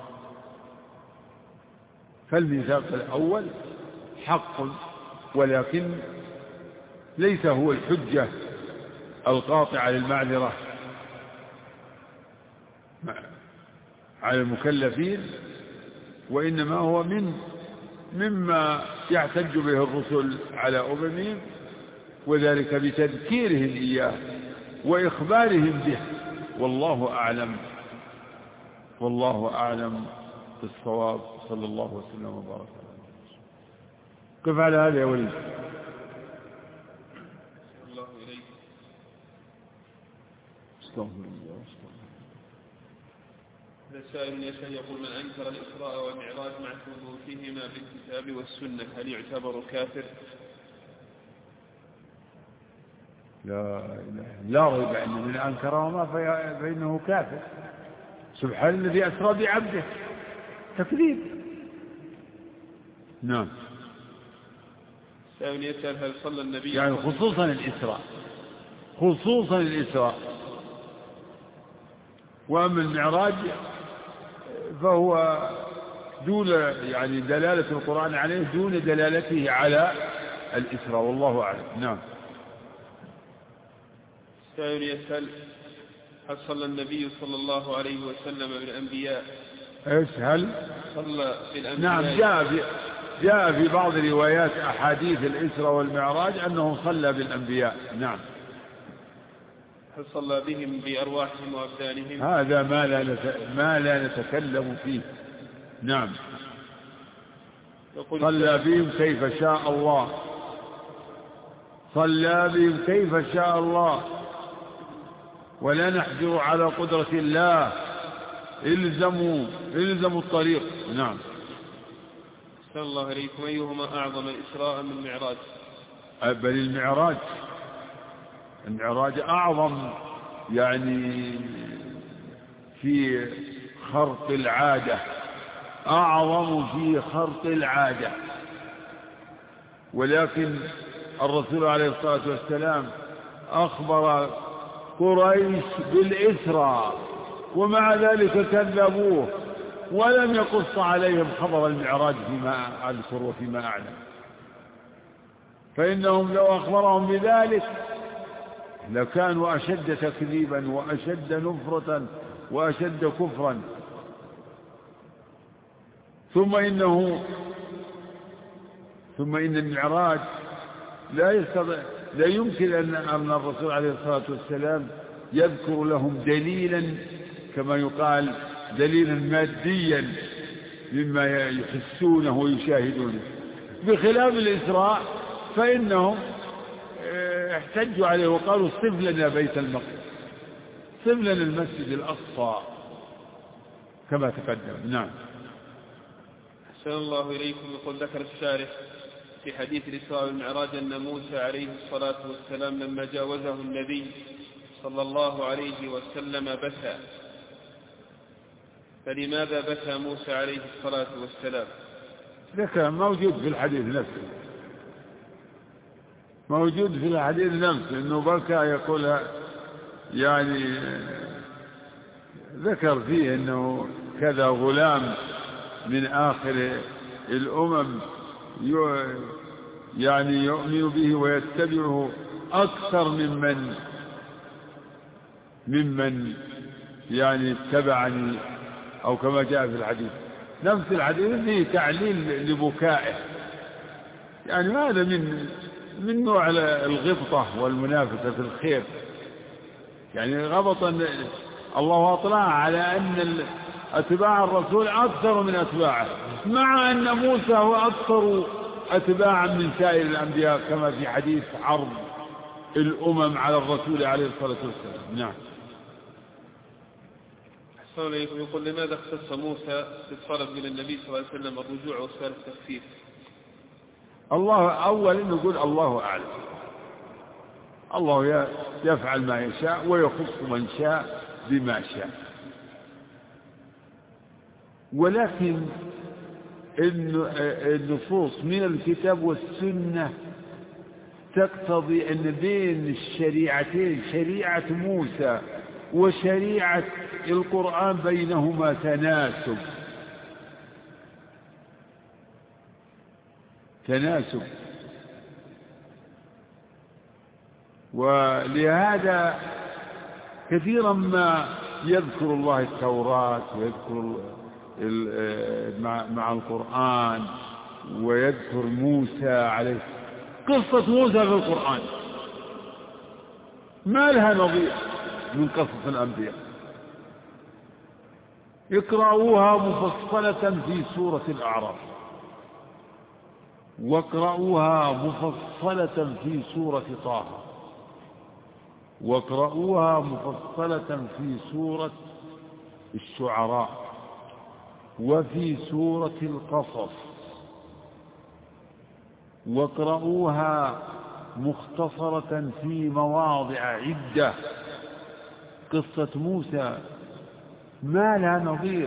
فالميثاق الأول حق، ولكن ليس هو الحجة القاطعة للمعذرة على المكلفين، وإنما هو من مما يحتج به الرسل على أممهم، وذلك بتذكيرهم إياه وإخبارهم به. والله أعلم والله أعلم بالصواب. صلى الله وسلم وبارك على نبينا. كيف على هذا يا وليد؟ الله إليك. استغفر الله استغفر. هذا سائل يسأل يقول من أنكر الإسراء والمعراج مع ثبوتهما بالكتاب والسنة هل يعتبر كافر؟ لا لا ريب أن من أنكرهما فإنه كافر. سبحان الذي أسرى بعبده تكذيب. نعم. سائل يسأل هل صلى النبي يعني خصوصا الإسراء خصوصا الإسراء وأما المعراج فهو دون يعني دلالة القرآن عليه دون دلالته على الإسراء، والله أعلم. نعم. سائل يسأل: هل صلى النبي صلى الله عليه وسلم بالأنبياء؟ ايش هل صلى بالأنبياء؟ نعم، جاء في جاء في بعض روايات أحاديث الإسراء والمعراج أنه صلى بالأنبياء. نعم. هل صلى بهم بأرواحهم وأبدانهم؟ هذا ما لا ما لا نتكلم فيه. نعم. صلى بهم كيف شاء الله، صلى بهم كيف شاء الله، ولا نحجر على قدرة الله، الزموا الزموا الطريق. نعم. أحسن الله إليكم. أيهما أعظم الإسراء من المعراج؟ بل المعراج المعراج أعظم، يعني في خرق العادة، أعظم في خرق العادة. ولكن الرسول عليه الصلاة والسلام أخبر قريش بالإسراء ومع ذلك كذبوه ولم يقص عليهم خبر المعراج فيما أذكر وفيما أعلم، فإنهم لو أخبرهم بذلك لكانوا أشد تكذيبا وأشد نفرة وأشد كفرا. ثم إنه ثم إن المعراج لا يستطيع لا يمكن أن أن الرسول عليه الصلاة والسلام يذكر لهم دليلا كما يقال دليلا ماديا مما يحسونه ويشاهدونه، بخلاف الإسراء فإنهم احتجوا عليه وقالوا صف لنا بيت المقدس، صف لنا المسجد الأقصى كما تقدم. نعم. أحسن الله إليكم. يقول: ذكر الشارح في حديث الإسراء والمعراج أن موسى عليه الصلاة والسلام لما جاوزه النبي صلى الله عليه وسلم بكى، فلماذا بكى موسى عليه الصلاة والسلام؟ ذكر موجود في الحديث نفسه، موجود في الحديث نفسه أنه بكى، يقول يعني ذكر فيه أنه كذا غلام من آخر الأمم يعني يؤمن به ويتبعه أكثر ممن ممن يعني اتبعني، أو كما جاء في الحديث نفس الحديث فيه تعليل لبكائه، يعني هذا من من نوع الغبطة والمنافسة في الخير، يعني غبطا الله أطلع على أن أتباع الرسول أكثر من أتباعه، مع أن موسى هو أكثر أتباعا من سائر الأنبياء كما في حديث عرض الأمم على الرسول عليه الصلاة والسلام. نعم. أحسن إليكم. يقول: لماذا اختص موسى بالطلب من النبي صلى الله عليه وسلم الرجوع وسؤال التخفيف؟ الله أولا نقول الله أعلم، الله يفعل ما يشاء ويخص من شاء بما شاء، ولكن النصوص من الكتاب والسنة تقتضي أن بين الشريعتين شريعة موسى وشريعة القرآن بينهما تناسب تناسب ولهذا كثيرا ما يذكر الله التوراة ويذكر مع القرآن ويذكر موسى عليه. قصة موسى في القرآن ما لها نظير من قصص الأنبياء، اقرأوها مفصلة في سورة الأعراف، واقرأوها مفصلة في سورة طه، واقرأوها مفصلة في سورة الشعراء، وفي سورة القصص، واقرأوها مختصرة في مواضع عدة. قصة موسى ما لها نظير،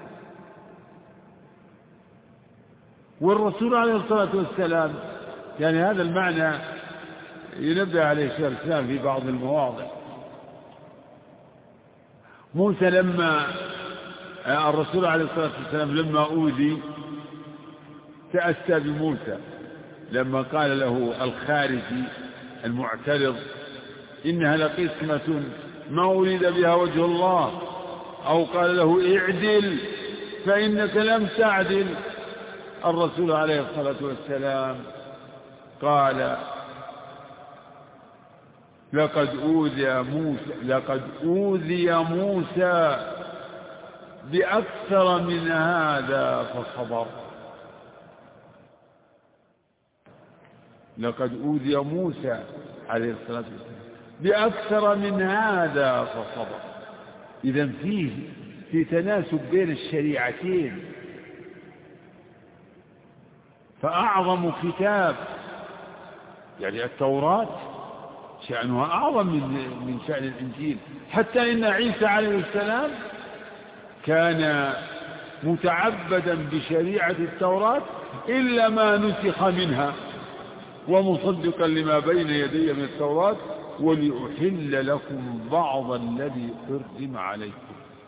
والرسول عليه الصلاة والسلام يعني هذا المعنى ينبه عليه الشيخ الإسلام في بعض المواضع، موسى لما الرسول عليه الصلاة والسلام لما أوذي تأسى بموسى لما قال له الخارجي المعترض إنها لقسمة ما أريد بها وجه الله، أو قال له اعدل فإنك لم تعدل. الرسول عليه الصلاة والسلام قال لقد أوذي موسى لقد أوذي موسى بأكثر من هذا فصبر. لقد أوذي موسى عليه الصلاة والسلام بأكثر من هذا فصبر. إذن فيه في تناسب بين الشريعتين. فأعظم كتاب يعني التوراة شأنها أعظم من من شأن الإنجيل، حتى إن عيسى عليه السلام كان متعبدا بشريعة التوراة إلا ما نسخ منها ومصدقا لما بين يدي من التوراة ولأحل لكم بعض الذي حرم عليكم.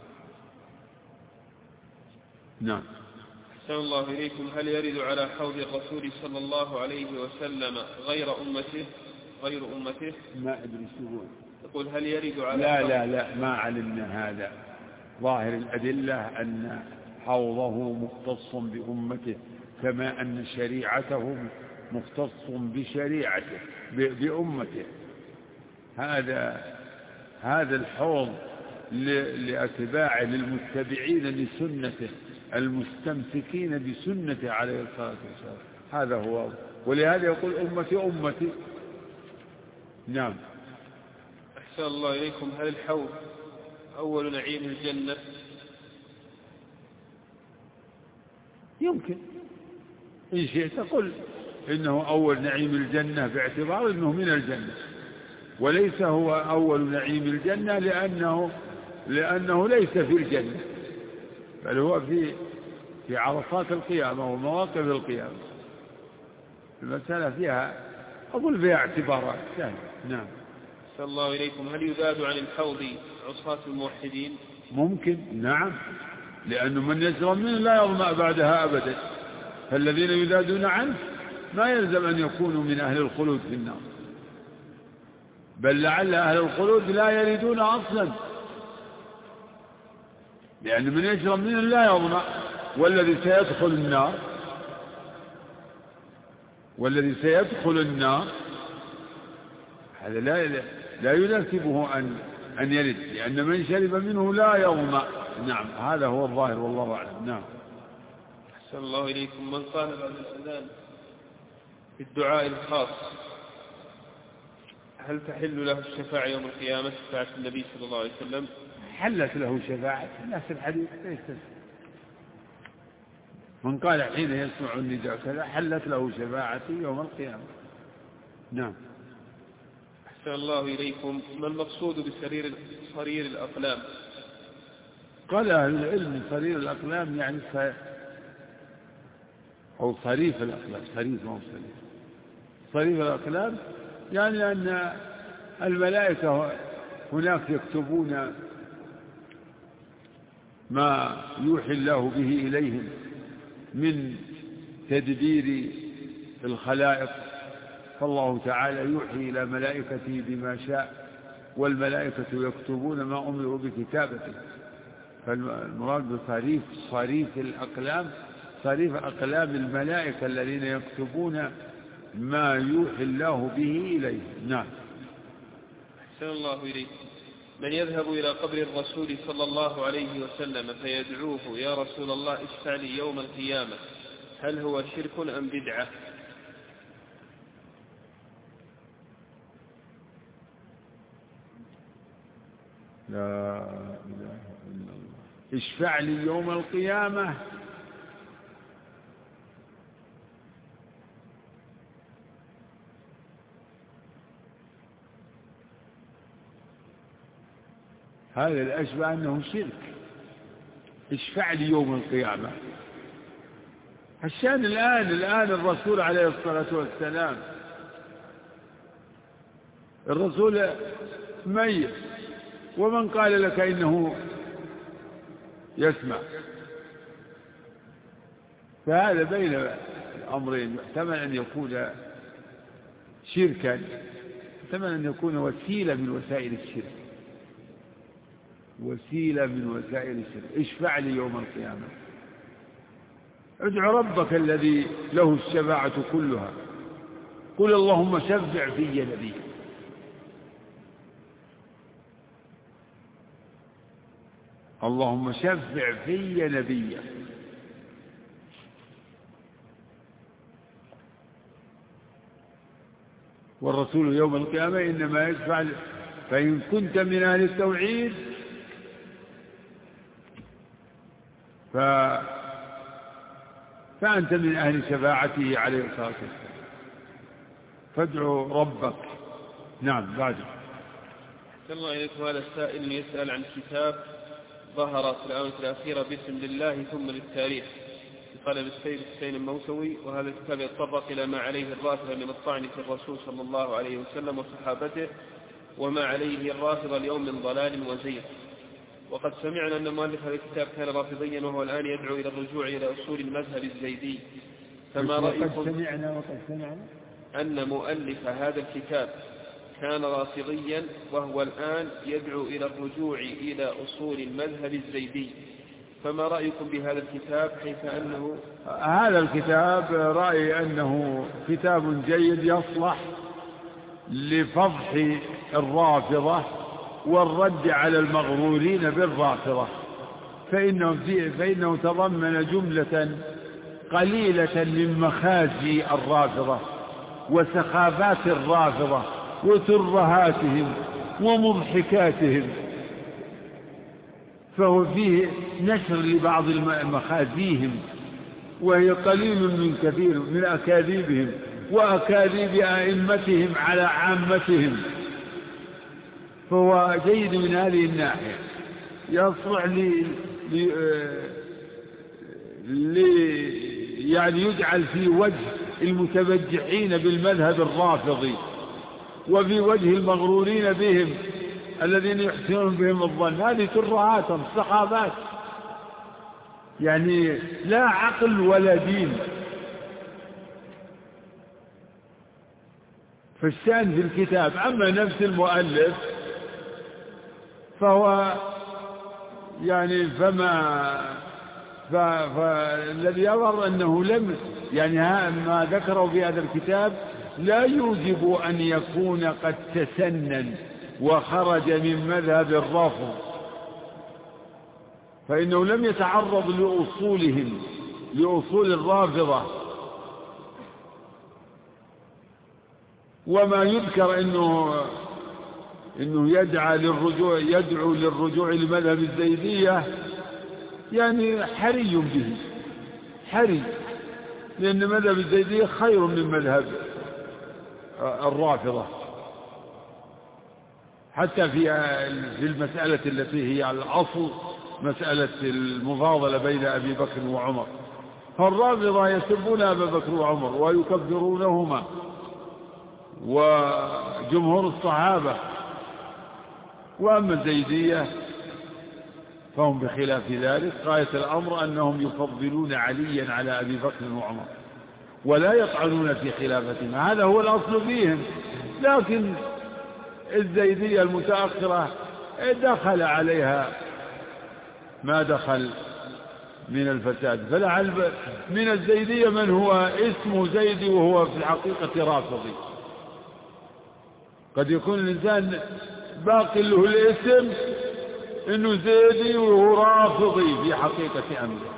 نعم. أحسن الله إليكم. هل يرد على حوض الرسول صلى الله عليه وسلم غير أمته غير أمته؟ ما أدري شو يقول هل يرد على لا حوض؟ لا لا ما علمنا هذا. ظاهر الأدلة أن حوضه مختص بأمته كما أن شريعته مختص بشريعته بأمته. هذا هذا الحوض لأتباعه للمتبعين لسنته المستمسكين بسنته عليه الصلاة والسلام. هذا هو، ولهذا يقول أمتي أمتي. نعم. أحسن الله إليكم. هل الحوض أول نعيم الجنة؟ يمكن إن شئت قل إنه أول نعيم الجنة باعتبار إنه من الجنة، وليس هو أول نعيم الجنة لأنه لأنه ليس في الجنة، بل هو في في عرصات القيامة ومواقف القيامة. المسألة فيها أقول فيها اعتبارات. نعم. أحسن الله إليكم. هل يذاد عن الحوض عصاة الموحدين؟ ممكن. نعم، لأنه من يشرب منه لا يظمأ بعدها أبدا. فالذين يذادون عنه ما يلزم أن يكونوا من أهل الخلود في النار، بل لعل أهل الخلود لا يريدون أصلا، لأن من يشرب منه لا يظمأ. والذي سيدخل النار والذي سيدخل النار هذا لا لا يناسبه أن أن يلد، لأن من شرب منه لا يظمأ. نعم، هذا هو الظاهر والله أعلم. نعم. أحسن الله إليكم. من قال بعد الأذان بالدعاء الخاص هل تحل له الشفاعة يوم القيامة شفاعة النبي صلى الله عليه وسلم؟ حلت له شفاعة الناس. الحديث ليس من قال حين يسمع النداء كذا حلت له شفاعتي يوم القيامة. نعم. أحسن الله إليكم. ما المقصود بسرير صرير الأقلام؟ قال أهل العلم صرير الأقلام يعني ف... أو صريف الأقلام. صريف أو صريف صريف الأقلام يعني أن الملائكة هناك يكتبون ما يوحي الله به إليهم من تدبير الخلائق، فالله تعالى يوحي إلى ملائكته بما شاء، والملائكة يكتبون ما أمروا بكتابته. فالمراد بصريف صريف الأقلام صريف أقلام الملائكة الذين يكتبون ما يوحي الله به إليه. نعم. أحسن الله إليكم. من يذهب إلى قبر الرسول صلى الله عليه وسلم فيدعوه يا رسول الله اشفع لي يوم القيامة، هل هو شرك أم بدعة؟ لا إله إلا الله. اشفع لي يوم القيامة هذا الأشبه أنه شرك. اشفع لي يوم القيامة. الشان الآن الآن الرسول عليه الصلاة والسلام الرسول ميت، ومن قال لك إنه يسمع. فهذا بين الأمرين، يحتمل أن يكون شركا، يحتمل أن يكون وسيلة من وسائل الشرك، وسيلة من وسائل الشرك. اشفع لي يوم القيامة، ادع ربك الذي له الشفاعة كلها، قل اللهم شفع في نبيك. اللهم شفع في نبيك. والرسول يوم القيامة إنما يشفع، فإن كنت من أهل التوحيد ف... فأنت من أهل شفاعته عليه الصلاة والسلام، فادعوا ربك. نعم. بعد الله إليكم. هذا السائل يسأل عن كتاب ظهر في الآونة الأخيرة باسم لله ثم للتاريخ قال بالسيد حسين الموسوي، وهذا الكتاب يتطرق إلى ما عليه الرافضة من الطعن في الرسول صلى الله عليه وسلم وصحابته، وما عليه الرافضة اليوم من ضلال وزيغ. وقد سمعنا أن مؤلف هذا الكتاب كان رافضيا، وهو الآن يدعو إلى الرجوع إلى أصول المذهب الزيدي. فما رأيكم؟ وقد سمعنا وقد سمعنا أن مؤلف هذا الكتاب كان رافضيا، وهو الآن يدعو إلى الرجوع إلى أصول المذهب الزيدي. فما رأيكم بهذا الكتاب، حيث أنه هذا الكتاب رأيي أنه كتاب جيد يصلح لفضح الرافضة والرد على المغرورين بالرافضة، فإنه, فيه فإنه تضمن جملة قليلة من مخازي الرافضة وسخافات الرافضة وترهاتهم ومضحكاتهم، فهو فيه نشر لبعض مخازيهم، وهي قليل من كثير من أكاذيبهم وأكاذيب أئمتهم على عامتهم، فهو جيد من هذه الناحية. يصلح لي, لي, لي يعني يجعل في وجه المتبجحين بالمذهب الرافضي وفي وجه المغرورين بهم الذين يحسنون بهم الظن. هذه ترهاتهم صحابات، يعني لا عقل ولا دين. فالشأن في الكتاب. أما نفس المؤلف فهو يعني فما فالذي يظهر أنه لم يعني ما ذكره في هذا الكتاب لا يوجب أن يكون قد تسنن وخرج من مذهب الرافض، فإنه لم يتعرض لأصولهم لأصول الرافضة. وما يذكر إنه إنه يدعى للرجوع يدعو للرجوع لمذهب الزيدية، يعني حري به، حري، لأن مذهب الزيدية خير من مذهب الرافضة، حتى في في المسألة التي هي الأصل، مسألة المفاضلة بين أبي بكر وعمر. فالرافضة يسبون أبا بكر وعمر ويكفرونهما وجمهور الصحابة، وأما الزيدية فهم بخلاف ذلك. غاية الأمر أنهم يفضلون عليا على أبي بكر وعمر ولا يطعنون في خلافتهم، هذا هو الأصل فيهم. لكن الزيدية المتأخرة دخل عليها ما دخل من الفساد، فلعل من الزيدية من هو اسمه زيدي وهو في الحقيقة رافضي. قد يكون الإنسان باقي له الاسم إنه زيدي وهو رافضي في حقيقة أمره.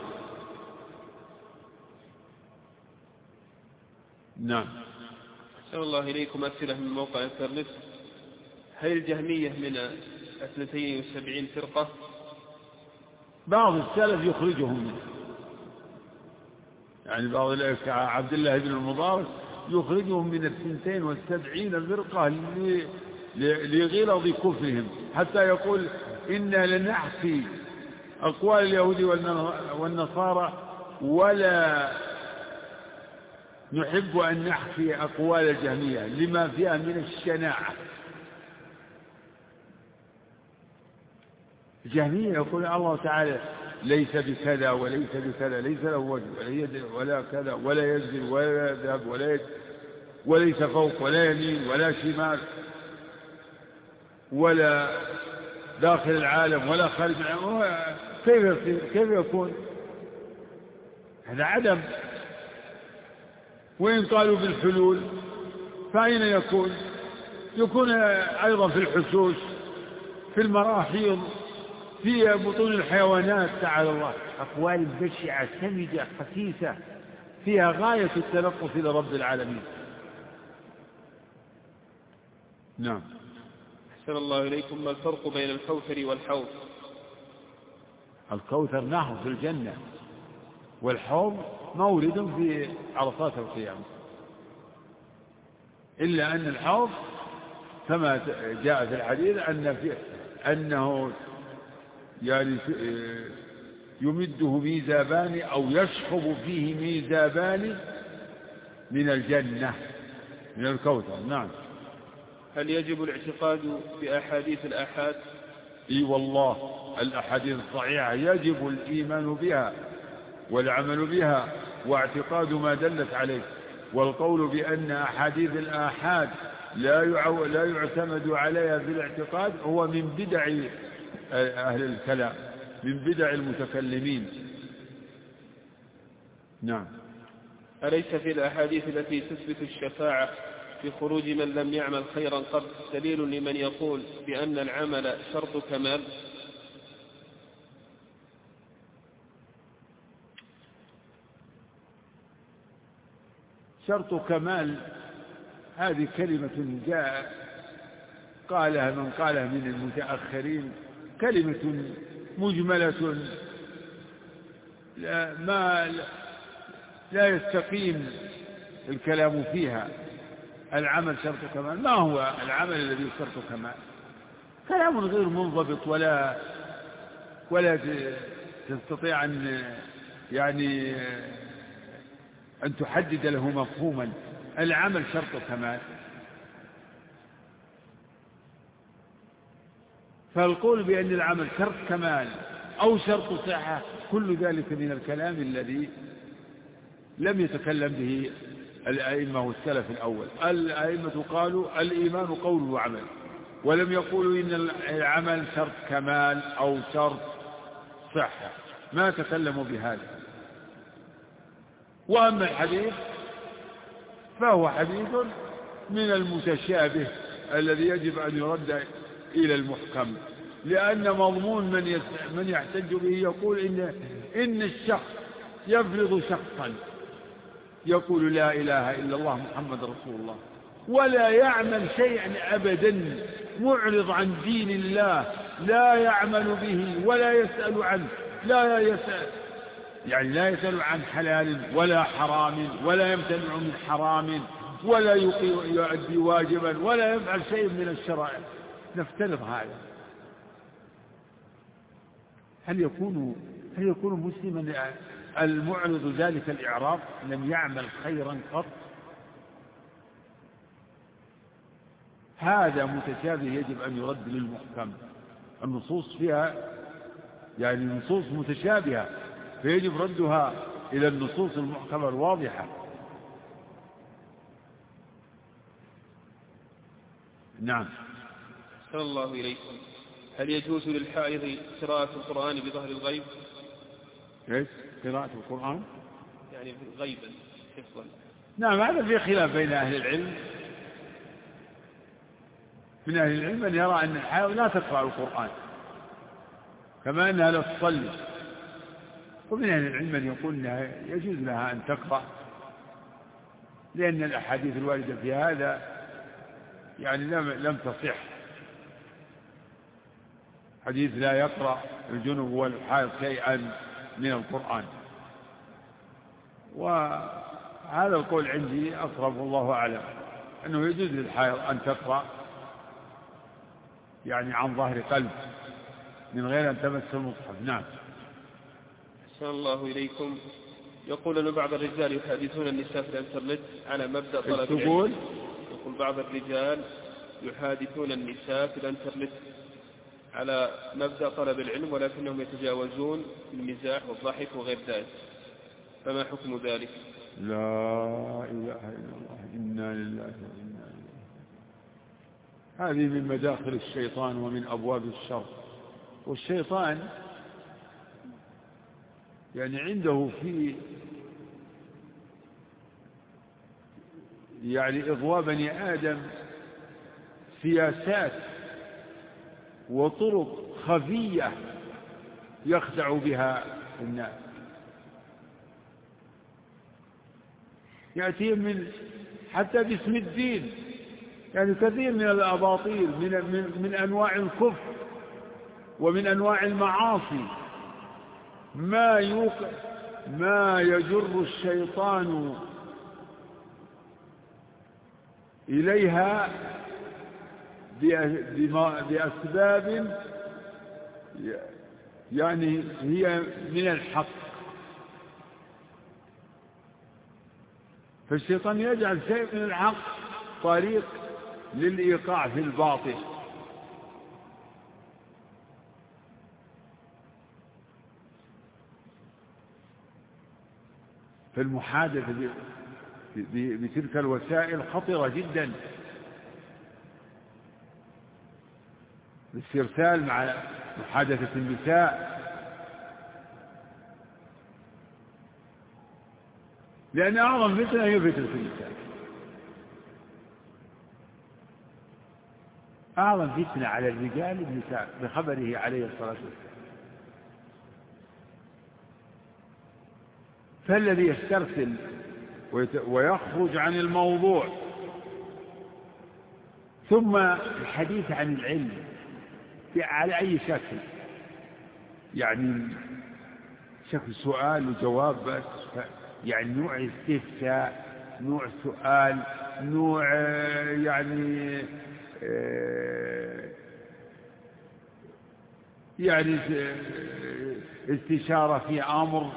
نعم. أسأل الله إليكم أسئلة من موقع الإنترنت. هل الجهمية من اثنتين وسبعين فرقة؟ بعض السلف يخرجهم منه، يعني بعض عبد الله بن المبارك يخرجهم من الثنتين والسبعين فرقة لغلظ كفرهم، حتى يقول إنا لنحكي أقوال اليهود والنصارى ولا نحب أن نحكي أقوال الجهمية لما فيها من الشناعة. الجهمية يقول الله تعالى ليس بكذا وليس بكذا، ليس له وجه ولا يد ولا كذا ولا ينزل ولا يذهب ولا يد وليس فوق ولا يمين ولا شمال ولا داخل العالم ولا خارج العالم، كيف كيف يكون؟ هذا عدم. وإن قالوا بالحلول فأين يكون؟ يكون أيضا في الحشوش، في المراحيض، في بطون الحيوانات، تعالى الله. أقوال بشعة سمجة خسيسة فيها غاية التلطف إلى رب العالمين. نعم. أحسن الله إليكم. ما الفرق بين الكوثر والحوض؟ الكوثر نهر في الجنة، والحوض مورد في عرصات القيامة، إلا أن الحوض كما جاء في الحديث أن في أنه يعني يمده ميزابان أو يشخب فيه ميزابان من الجنة من الكوثر. نعم. هل يجب الاعتقاد بأحاديث الآحاد؟ إي والله، الأحاديث الصحيحة يجب الإيمان بها والعمل بها واعتقاد ما دلت عليه، والقول بأن أحاديث الآحاد لا يعو... لا يعتمد عليها في الاعتقاد هو من بدع أهل الكلام، من بدع المتكلمين. نعم. أليس في الأحاديث التي تثبت الشفاعة في خروج من لم يعمل خيرا قبل دليل لمن يقول بأن العمل شرط كمال؟ شرط كمال هذه كلمة جاء قالها من قالها من المتأخرين، كلمة مجملة لا, ما لا يستقيم الكلام فيها. العمل شرط كمال، ما هو العمل الذي شرط كمال؟ كلام غير منضبط، ولا ولا تستطيع أن يعني أن تحدد له مفهوما. العمل شرط كمال، فالقول بأن العمل شرط كمال أو شرط صحة كل ذلك من الكلام الذي لم يتكلم به الأئمة والسلف الأول. الأئمة قالوا الإيمان قول وعمل، ولم يقولوا إن العمل شرط كمال أو شرط صحة، ما تكلموا بهذا. وأما الحديث فهو حديث من المتشابه الذي يجب أن يرد إلى المحكم، لأن مضمون من من يحتج به يقول إن إن الشخص يفرض شخصا يقول لا إله إلا الله محمد رسول الله، ولا يعمل شيئا أبدا، معرض عن دين الله، لا يعمل به ولا يسأل عنه، لا يسأل يعني لا يسأل عن حلال ولا حرام، ولا يمتنع من حرام، ولا يؤدي واجبا، ولا يفعل شيء من الشرائع. نفترض هذا، هل يكون هل يكون مسلما المعرض ذلك الإعراض لم يعمل خيرا قط؟ هذا متشابه يجب أن يرد للمحكم. النصوص فيها يعني نصوص متشابهة، فيجب ردها إلى النصوص المحكمة الواضحة. نعم. أحسن الله إليكم. هل يجوز للحائض قراءة القرآن بظهر الغيب؟ ايش قراءة القرآن؟ يعني غيبا حفظا. نعم، هذا في خلاف بين أهل العلم. من أهل العلم من يرى أن الحائض لا تقرأ القرآن كما أنها لا تصلي، ومن أهل العلم من يقول أنها يجوز لها أن تقرأ، لأن الأحاديث الواردة في هذا يعني لم لم تصح. حديث لا يقرأ الجنوب والحائض شيئا من القرآن، وهذا القول عندي أقرب والله أعلم أنه يجوز للحائض أن تقرأ يعني عن ظهر قلب من غير أن تمس المصحف. نعم. أحسن الله إليكم. يقول أن بعض الرجال يحادثون النساء في الإنترنت على مبدأ طلب العلم. يقول بعض الرجال يحادثون النساء في الإنترنت على مبدأ طلب العلم، ولكنهم يتجاوزون المزاح والضحك وغير ذلك، فما حكم ذلك؟ لا إله إلا الله، إنا لله وإنا إليه. هذه من مداخل الشيطان ومن أبواب الشر. والشيطان يعني عنده في يعني إغواء بني آدم سياسات وطرق خفية يخدع بها الناس، يأتيهم من حتى باسم الدين، يعني كثير من الأباطيل من, من, من أنواع الكفر ومن أنواع المعاصي ما يوقع ما يجر الشيطان إليها بأسباب يعني هي من الحق. فالشيطان يجعل شيء من الحق طريق للإيقاع في الباطل. فالمحادثة بتلك الوسائل خطرة جدا. الاسترسال مع محادثة النساء، لأن أعظم فتنة هي فتنة النساء. أعظم فتنة على الرجال النساء بخبره عليه الصلاة والسلام. فالذي يسترسل ويخرج عن الموضوع ثم الحديث عن العلم على أي شكل، يعني شكل سؤال وجواب بس، يعني نوع استفساء، نوع سؤال، نوع يعني يعني استشارة في أمر،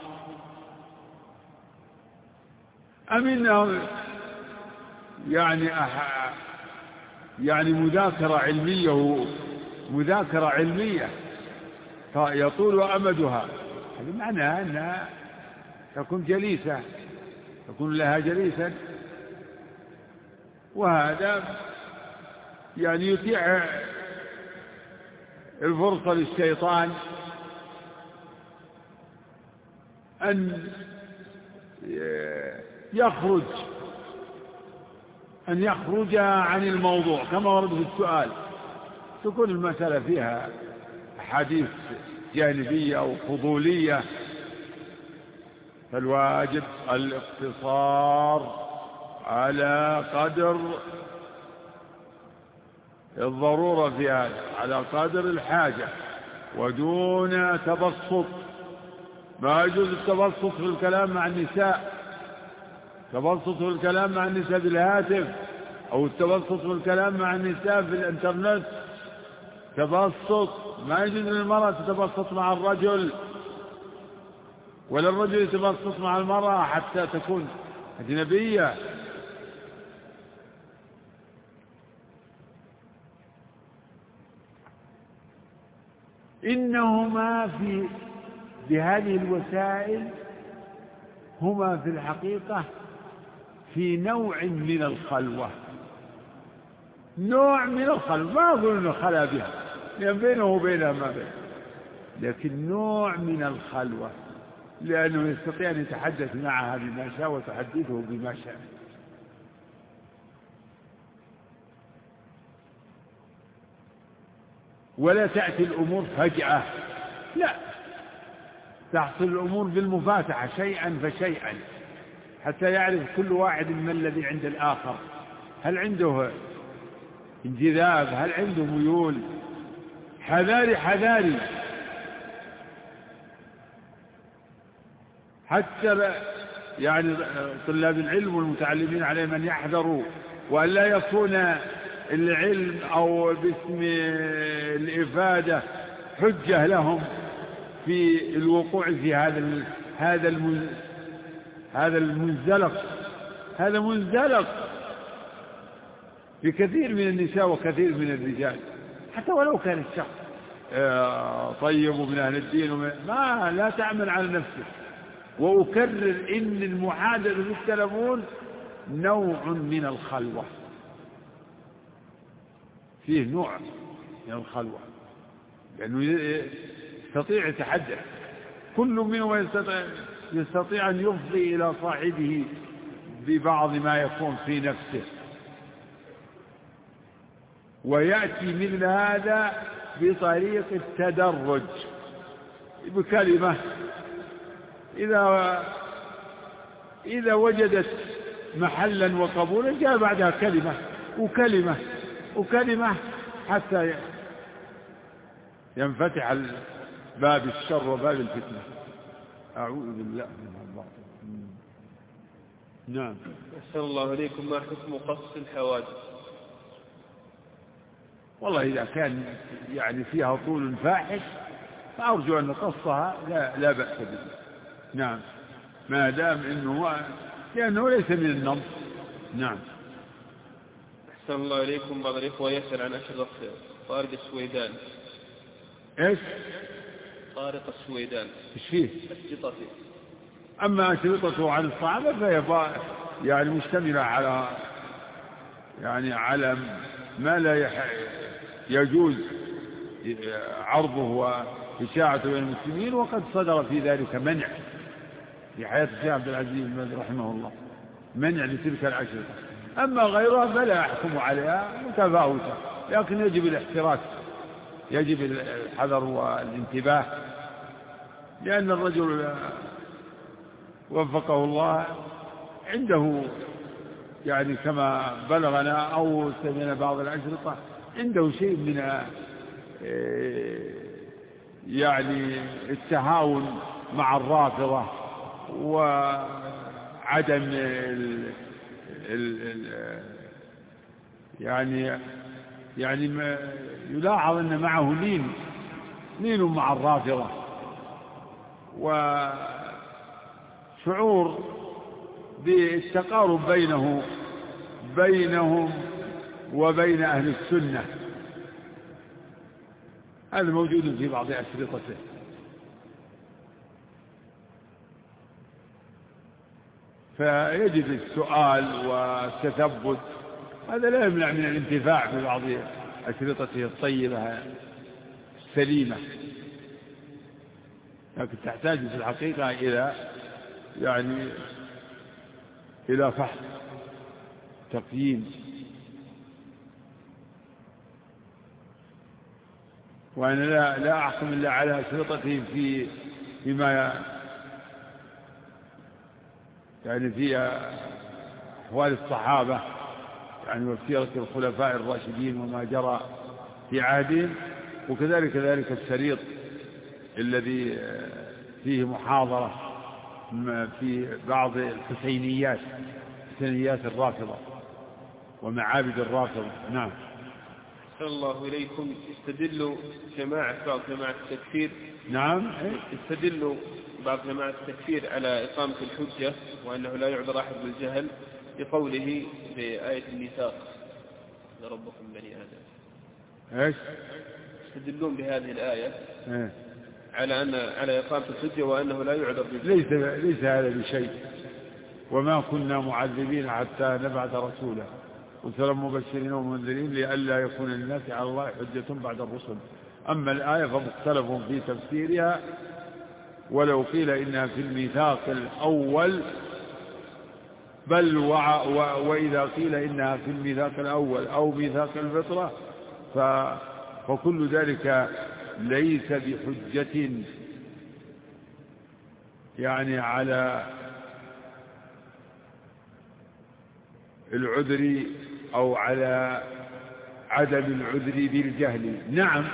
أم إنه يعني يعني مذاكرة علمية مذاكرة علمية يطول أمدها. هذا معناه أنها تكون جليسة، تكون لها جليسا، وهذا يعني يتيح الفرصة للشيطان أن يخرج أن يخرج عن الموضوع كما ورد في السؤال. تكون المسألة فيها أحاديث جانبية أو فضولية، فالواجب الاقتصار على قدر الضرورة في هذا، على قدر الحاجة، ودون تبسط. ما يجوز التبسط في الكلام مع النساء، التبسط في الكلام مع النساء بالهاتف، أو التبسط في الكلام مع النساء في الانترنت. تبسط ما يجوز للمرأة تتبسط مع الرجل، ولا الرجل يتبسط مع المرأة حتى تكون أجنبية. إنهما في بهذه الوسائل هما في الحقيقة في نوع من الخلوة، نوع من الخلوة. ما أقول أنه خلا بها، لأن بينه وبينها ما بين، لكن نوع من الخلوة، لأنه يستطيع أن يتحدث معها بما شاء وتحدثه بما شاء. ولا تأتي الأمور فجأة، لا، تحصل الأمور بالمفاتحة شيئا فشيئا، حتى يعرف كل واحد ما الذي عند الآخر، هل عنده انجذاب، هل عنده ميول. حذاري حذاري، حتى يعني طلاب العلم والمتعلمين عليهم أن يحذروا وأن لا يكون العلم أو باسم الإفادة حجة لهم في الوقوع في هذا هذا هذا المنزلق. هذا منزلق في كثير من النساء وكثير من الرجال، حتى ولو كان الشخص طيب ومن أهل الدين ومن ما لا تعمل على نفسك. وأكرر إن المحادثة في التلفون نوع من الخلوة، فيه نوع من الخلوة، لأنه يستطيع يتحدث، كل منهم يستطيع, يستطيع أن يفضي إلى صاحبه ببعض ما يكون في نفسه. ويأتي مثل هذا بطريق التدرج بكلمة، إذا إذا وجدت محلا وقبولا جاء بعدها كلمة وكلمة وكلمة حتى ينفتح باب الشر وباب الفتنة. أعوذ بالله من الله. نعم. أحسن الله إليكم. ما حكم قص الحوادث؟ والله إذا كان يعني فيها طول فاحش فأرجو أن قصها لا, لا بأس به. نعم، ما دام إنه لأنه ليس من النص. نعم. أحسن الله إليكم. بعض الإخوة يسأل عن أشرطة طارق السويدان. إيش؟ طارق السويدان إيش فيه؟ أشرطته. أما أشرطته عن الصحابة فهي يعني مشتملة على يعني على ما لا يجوز عرضه وإشاعته بين المسلمين، وقد صدر في ذلك منع في حياة الشيخ عبد العزيز بن باز رحمه الله، منع لتلك الأشرطة. أما غيرها فلا أحكم عليها متفاوتة، لكن يجب الاحتراس، يجب الحذر والانتباه، لأن الرجل وفقه الله عنده يعني كما بلغنا أو سمعنا بعض الأشرطة عنده شيء من يعني التهاون مع الرافضة وعدم ال ال يعني يعني يلاحظ أن معه لين لين مع الرافضة وشعور بالتقارب بينه بينهم وبين أهل السنة. هذا موجود في بعض أشرطته. فيجب السؤال والتثبت، هذا لا يمنع من الانتفاع ببعض أشرطته الطيبة السليمة، لكن تحتاج في الحقيقة إلى يعني إلى فحص تقييم. وأنا لا لا أحكم إلا على أشرطتهم في فيما يعني في أحوال الصحابة يعني وسيرة الخلفاء الراشدين وما جرى في عهدهم، وكذلك ذلك الشريط الذي فيه محاضرة في بعض الحسينيات حسينيات الرافضة ومعابد الرافضة. نعم. أحسن الله إليكم. يستدل جماعة بعض جماعة التكفير. نعم. يستدل بعض جماعة التكفير على إقامة الحجة وأنه لا يعذر أحد بالجهل بقوله بآية الميثاق لربكم بني آدم. إيش؟ يستدلون بهذه الآية إيه؟ على أن على إقامة الحجة وأنه لا يعذر بالجهل. ليس ليس هذا بشيء، وما كنا معذبين حتى نبعث رسولا رسلا مبشرين ومنذرين لئلا يكون للناس على الله حجة بعد الرسل. أما الآية فمختلف في تفسيرها، ولو قيل إنها في الميثاق الأول بل وع و وإذا قيل إنها في الميثاق الأول أو ميثاق الفطرة فكل ذلك ليس بحجة يعني على العذر أو على عدم العذر بالجهل. نعم.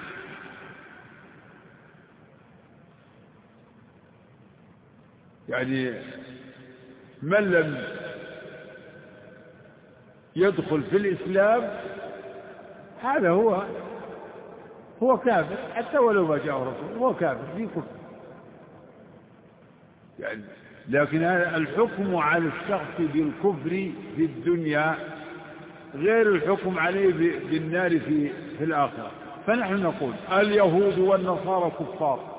يعني من لم يدخل في الإسلام هذا هو هو كافر، حتى ولو ما جاء رسول هو كافر في كفر يعني. لكن الحكم على الشخص بالكفر في الدنيا غير الحكم عليه بالنار في في الآخرة. فنحن نقول اليهود والنصارى كفار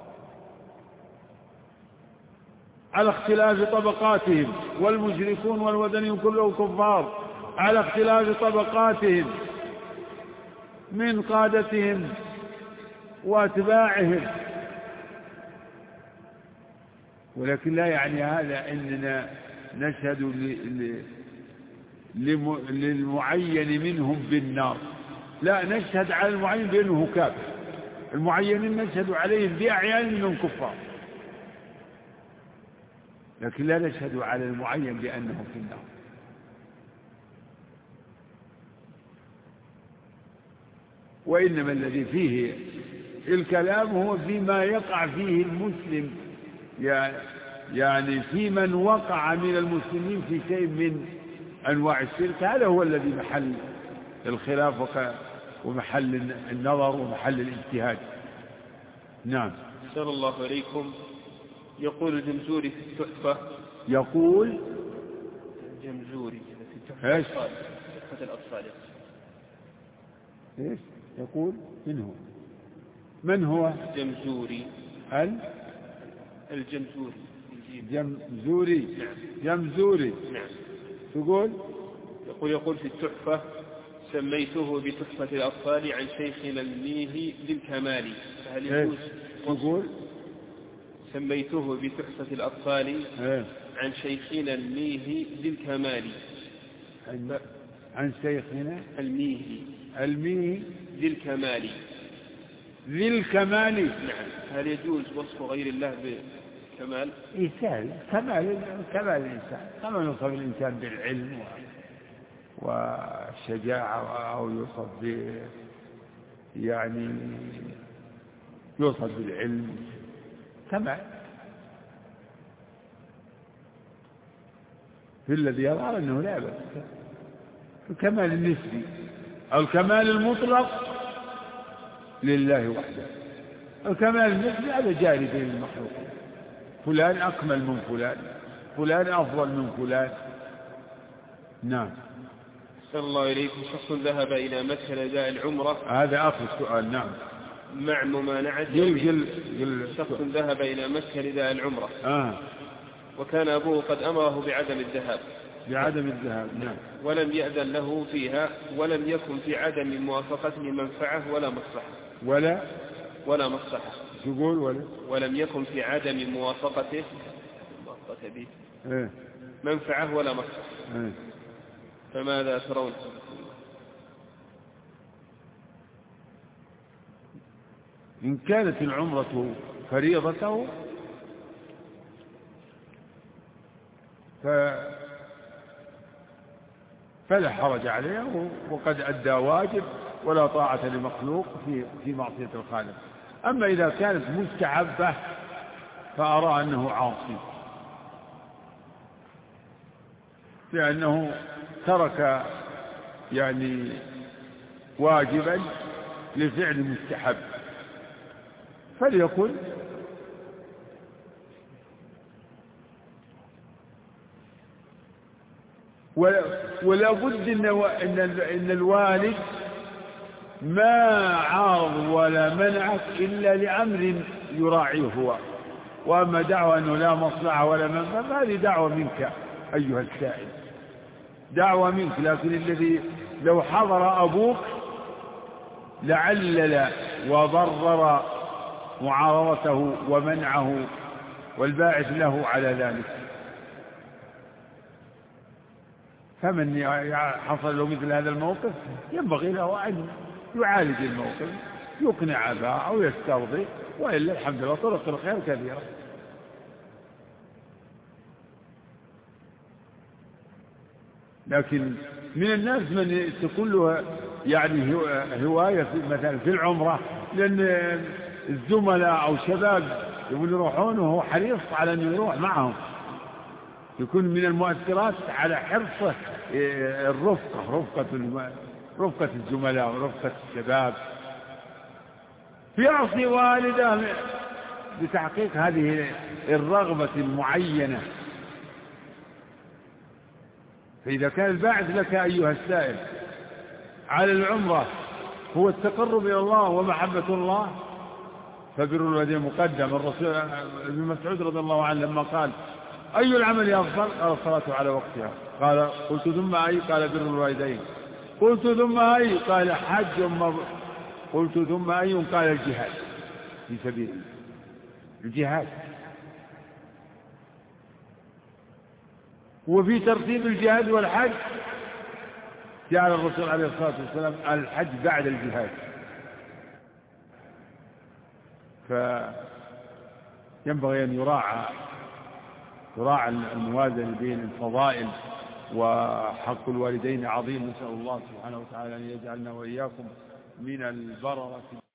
على اختلاف طبقاتهم، والمشركون والوثنيون كلهم كفار على اختلاف طبقاتهم من قادتهم واتباعهم. ولكن لا يعني هذا أننا نشهد للمعين منهم بالنار، لا، نشهد على المعين بأنه كافر. المعينين نشهد عليهم بأعيان منهم كفار، لكن لا نشهد على المعين بأنه في النار. وإنما الذي فيه الكلام هو فيما يقع فيه المسلم، يعني في من وقع من المسلمين في شيء من أنواع الشرك، هذا هو الذي محل الخلاف ومحل النظر ومحل الاجتهاد. نعم. أحسن الله إليكم. يقول الجمزوري في التحفة، يقول الجمزوري في تحفة الأطفال، ايش يقول؟ من هو؟ من هو؟ الجمزوري. ال الجمزوري جمزوري. نعم. جمزوري. نعم. تقول يقول يقول في التحفة: سميته بتحفة الأطفال عن شيخنا الميه للكمال، فهل يجوز؟ تقول سميته بتحفة الأطفال إيه؟ عن شيخنا الميه للكمال. عن, عن شيخنا الميه الميه للكمال. للكمال. نعم. هل يجوز وصف غير الله بالكمال؟ إنسان كمال كمال الإنسان، كما يوصف الإنسان بالعلم والشجاعة، أو يوصف ب يعني يوصف بالعلم كمال. في الذي يظهر أنه لا بأس الكمال النسبي، أو الكمال المطلق لله وحده. الكمال النسبي هذا جاري بين المخلوقين، فلان أكمل من فلان، فلان أفضل من فلان. نعم. صلى الله إليكم. شخص ذهب إلى مكة لأداء العمرة. هذا آخر السؤال. نعم. مع ممانعة جل جل جل شخص ذهب إلى مكة لأداء العمرة. آه. وكان أبوه قد أمره بعدم الذهاب. بعدم الذهاب. نعم. ولم يأذن له فيها، ولم يكن في عدم موافقته منفعة ولا مصلحة. ولا ولا مصلحة. تقول ولا ولم يكن في عدم موافقته موافقته به إيه؟ منفعة ولا مصلحة. إيه؟ فماذا ترون؟ إن كانت العمرة فريضته ف... فلا حرج عليه، وقد أدى واجب، ولا طاعة لمخلوق في في معصية الخالق. أما إذا كانت مستحبة فأرى أنه عاصي، لأنه ترك يعني واجبا لفعل مستحب، فليقل ولا بد إن الوالد ما عارض ولا منعك إلا لأمر يراعيه هو. وأما دعوة أنه لا مصلحة ولا منفعة فهذه دعوة منك أيها السائل، دعوة منك. لكن الذي لو حضر أبوك لعلل وضرر معارضته ومنعه والباعث له على ذلك. فمن حصل له مثل هذا الموقف ينبغي له أن يعالج الموقف، يقنع أباه أو يسترضي، وإلا الحمد لله طرق الخير كثيرة. لكن من الناس من تكون له يعني هواية في مثلا في العمرة، لأن الزملاء أو شباب يقول يروحون وهو حريص على أن يروح معهم، يكون من المؤثرات على حرصه الرفقة، رفقة رفقة الزملاء ورفقة الشباب، يعصي والده بتحقيق هذه الرغبة المعينة. فإذا كان الباعث لك أيها السائل على العمرة هو التقرب إلى الله ومحبة الله، فبر الوالدين مقدم. الرسول ابن مسعود رضي الله عنه لما قال أي العمل أفضل؟ قال الصلاة على وقتها. قال قلت ثم أي؟ قال بر الوالدين. قلت ثم أي؟ قال حج مبرور. قلت ثم أي؟ قال الجهاد في سبيل الله، الجهاد. وفي ترتيب الجهاد والحج جعل الرسول عليه الصلاة والسلام الحج بعد الجهاد. فينبغي أن يراعى يراعى الموازنة بين الفضائل، وحق الوالدين عظيم. نسأل الله سبحانه وتعالى أن يجعلنا وإياكم من البررة.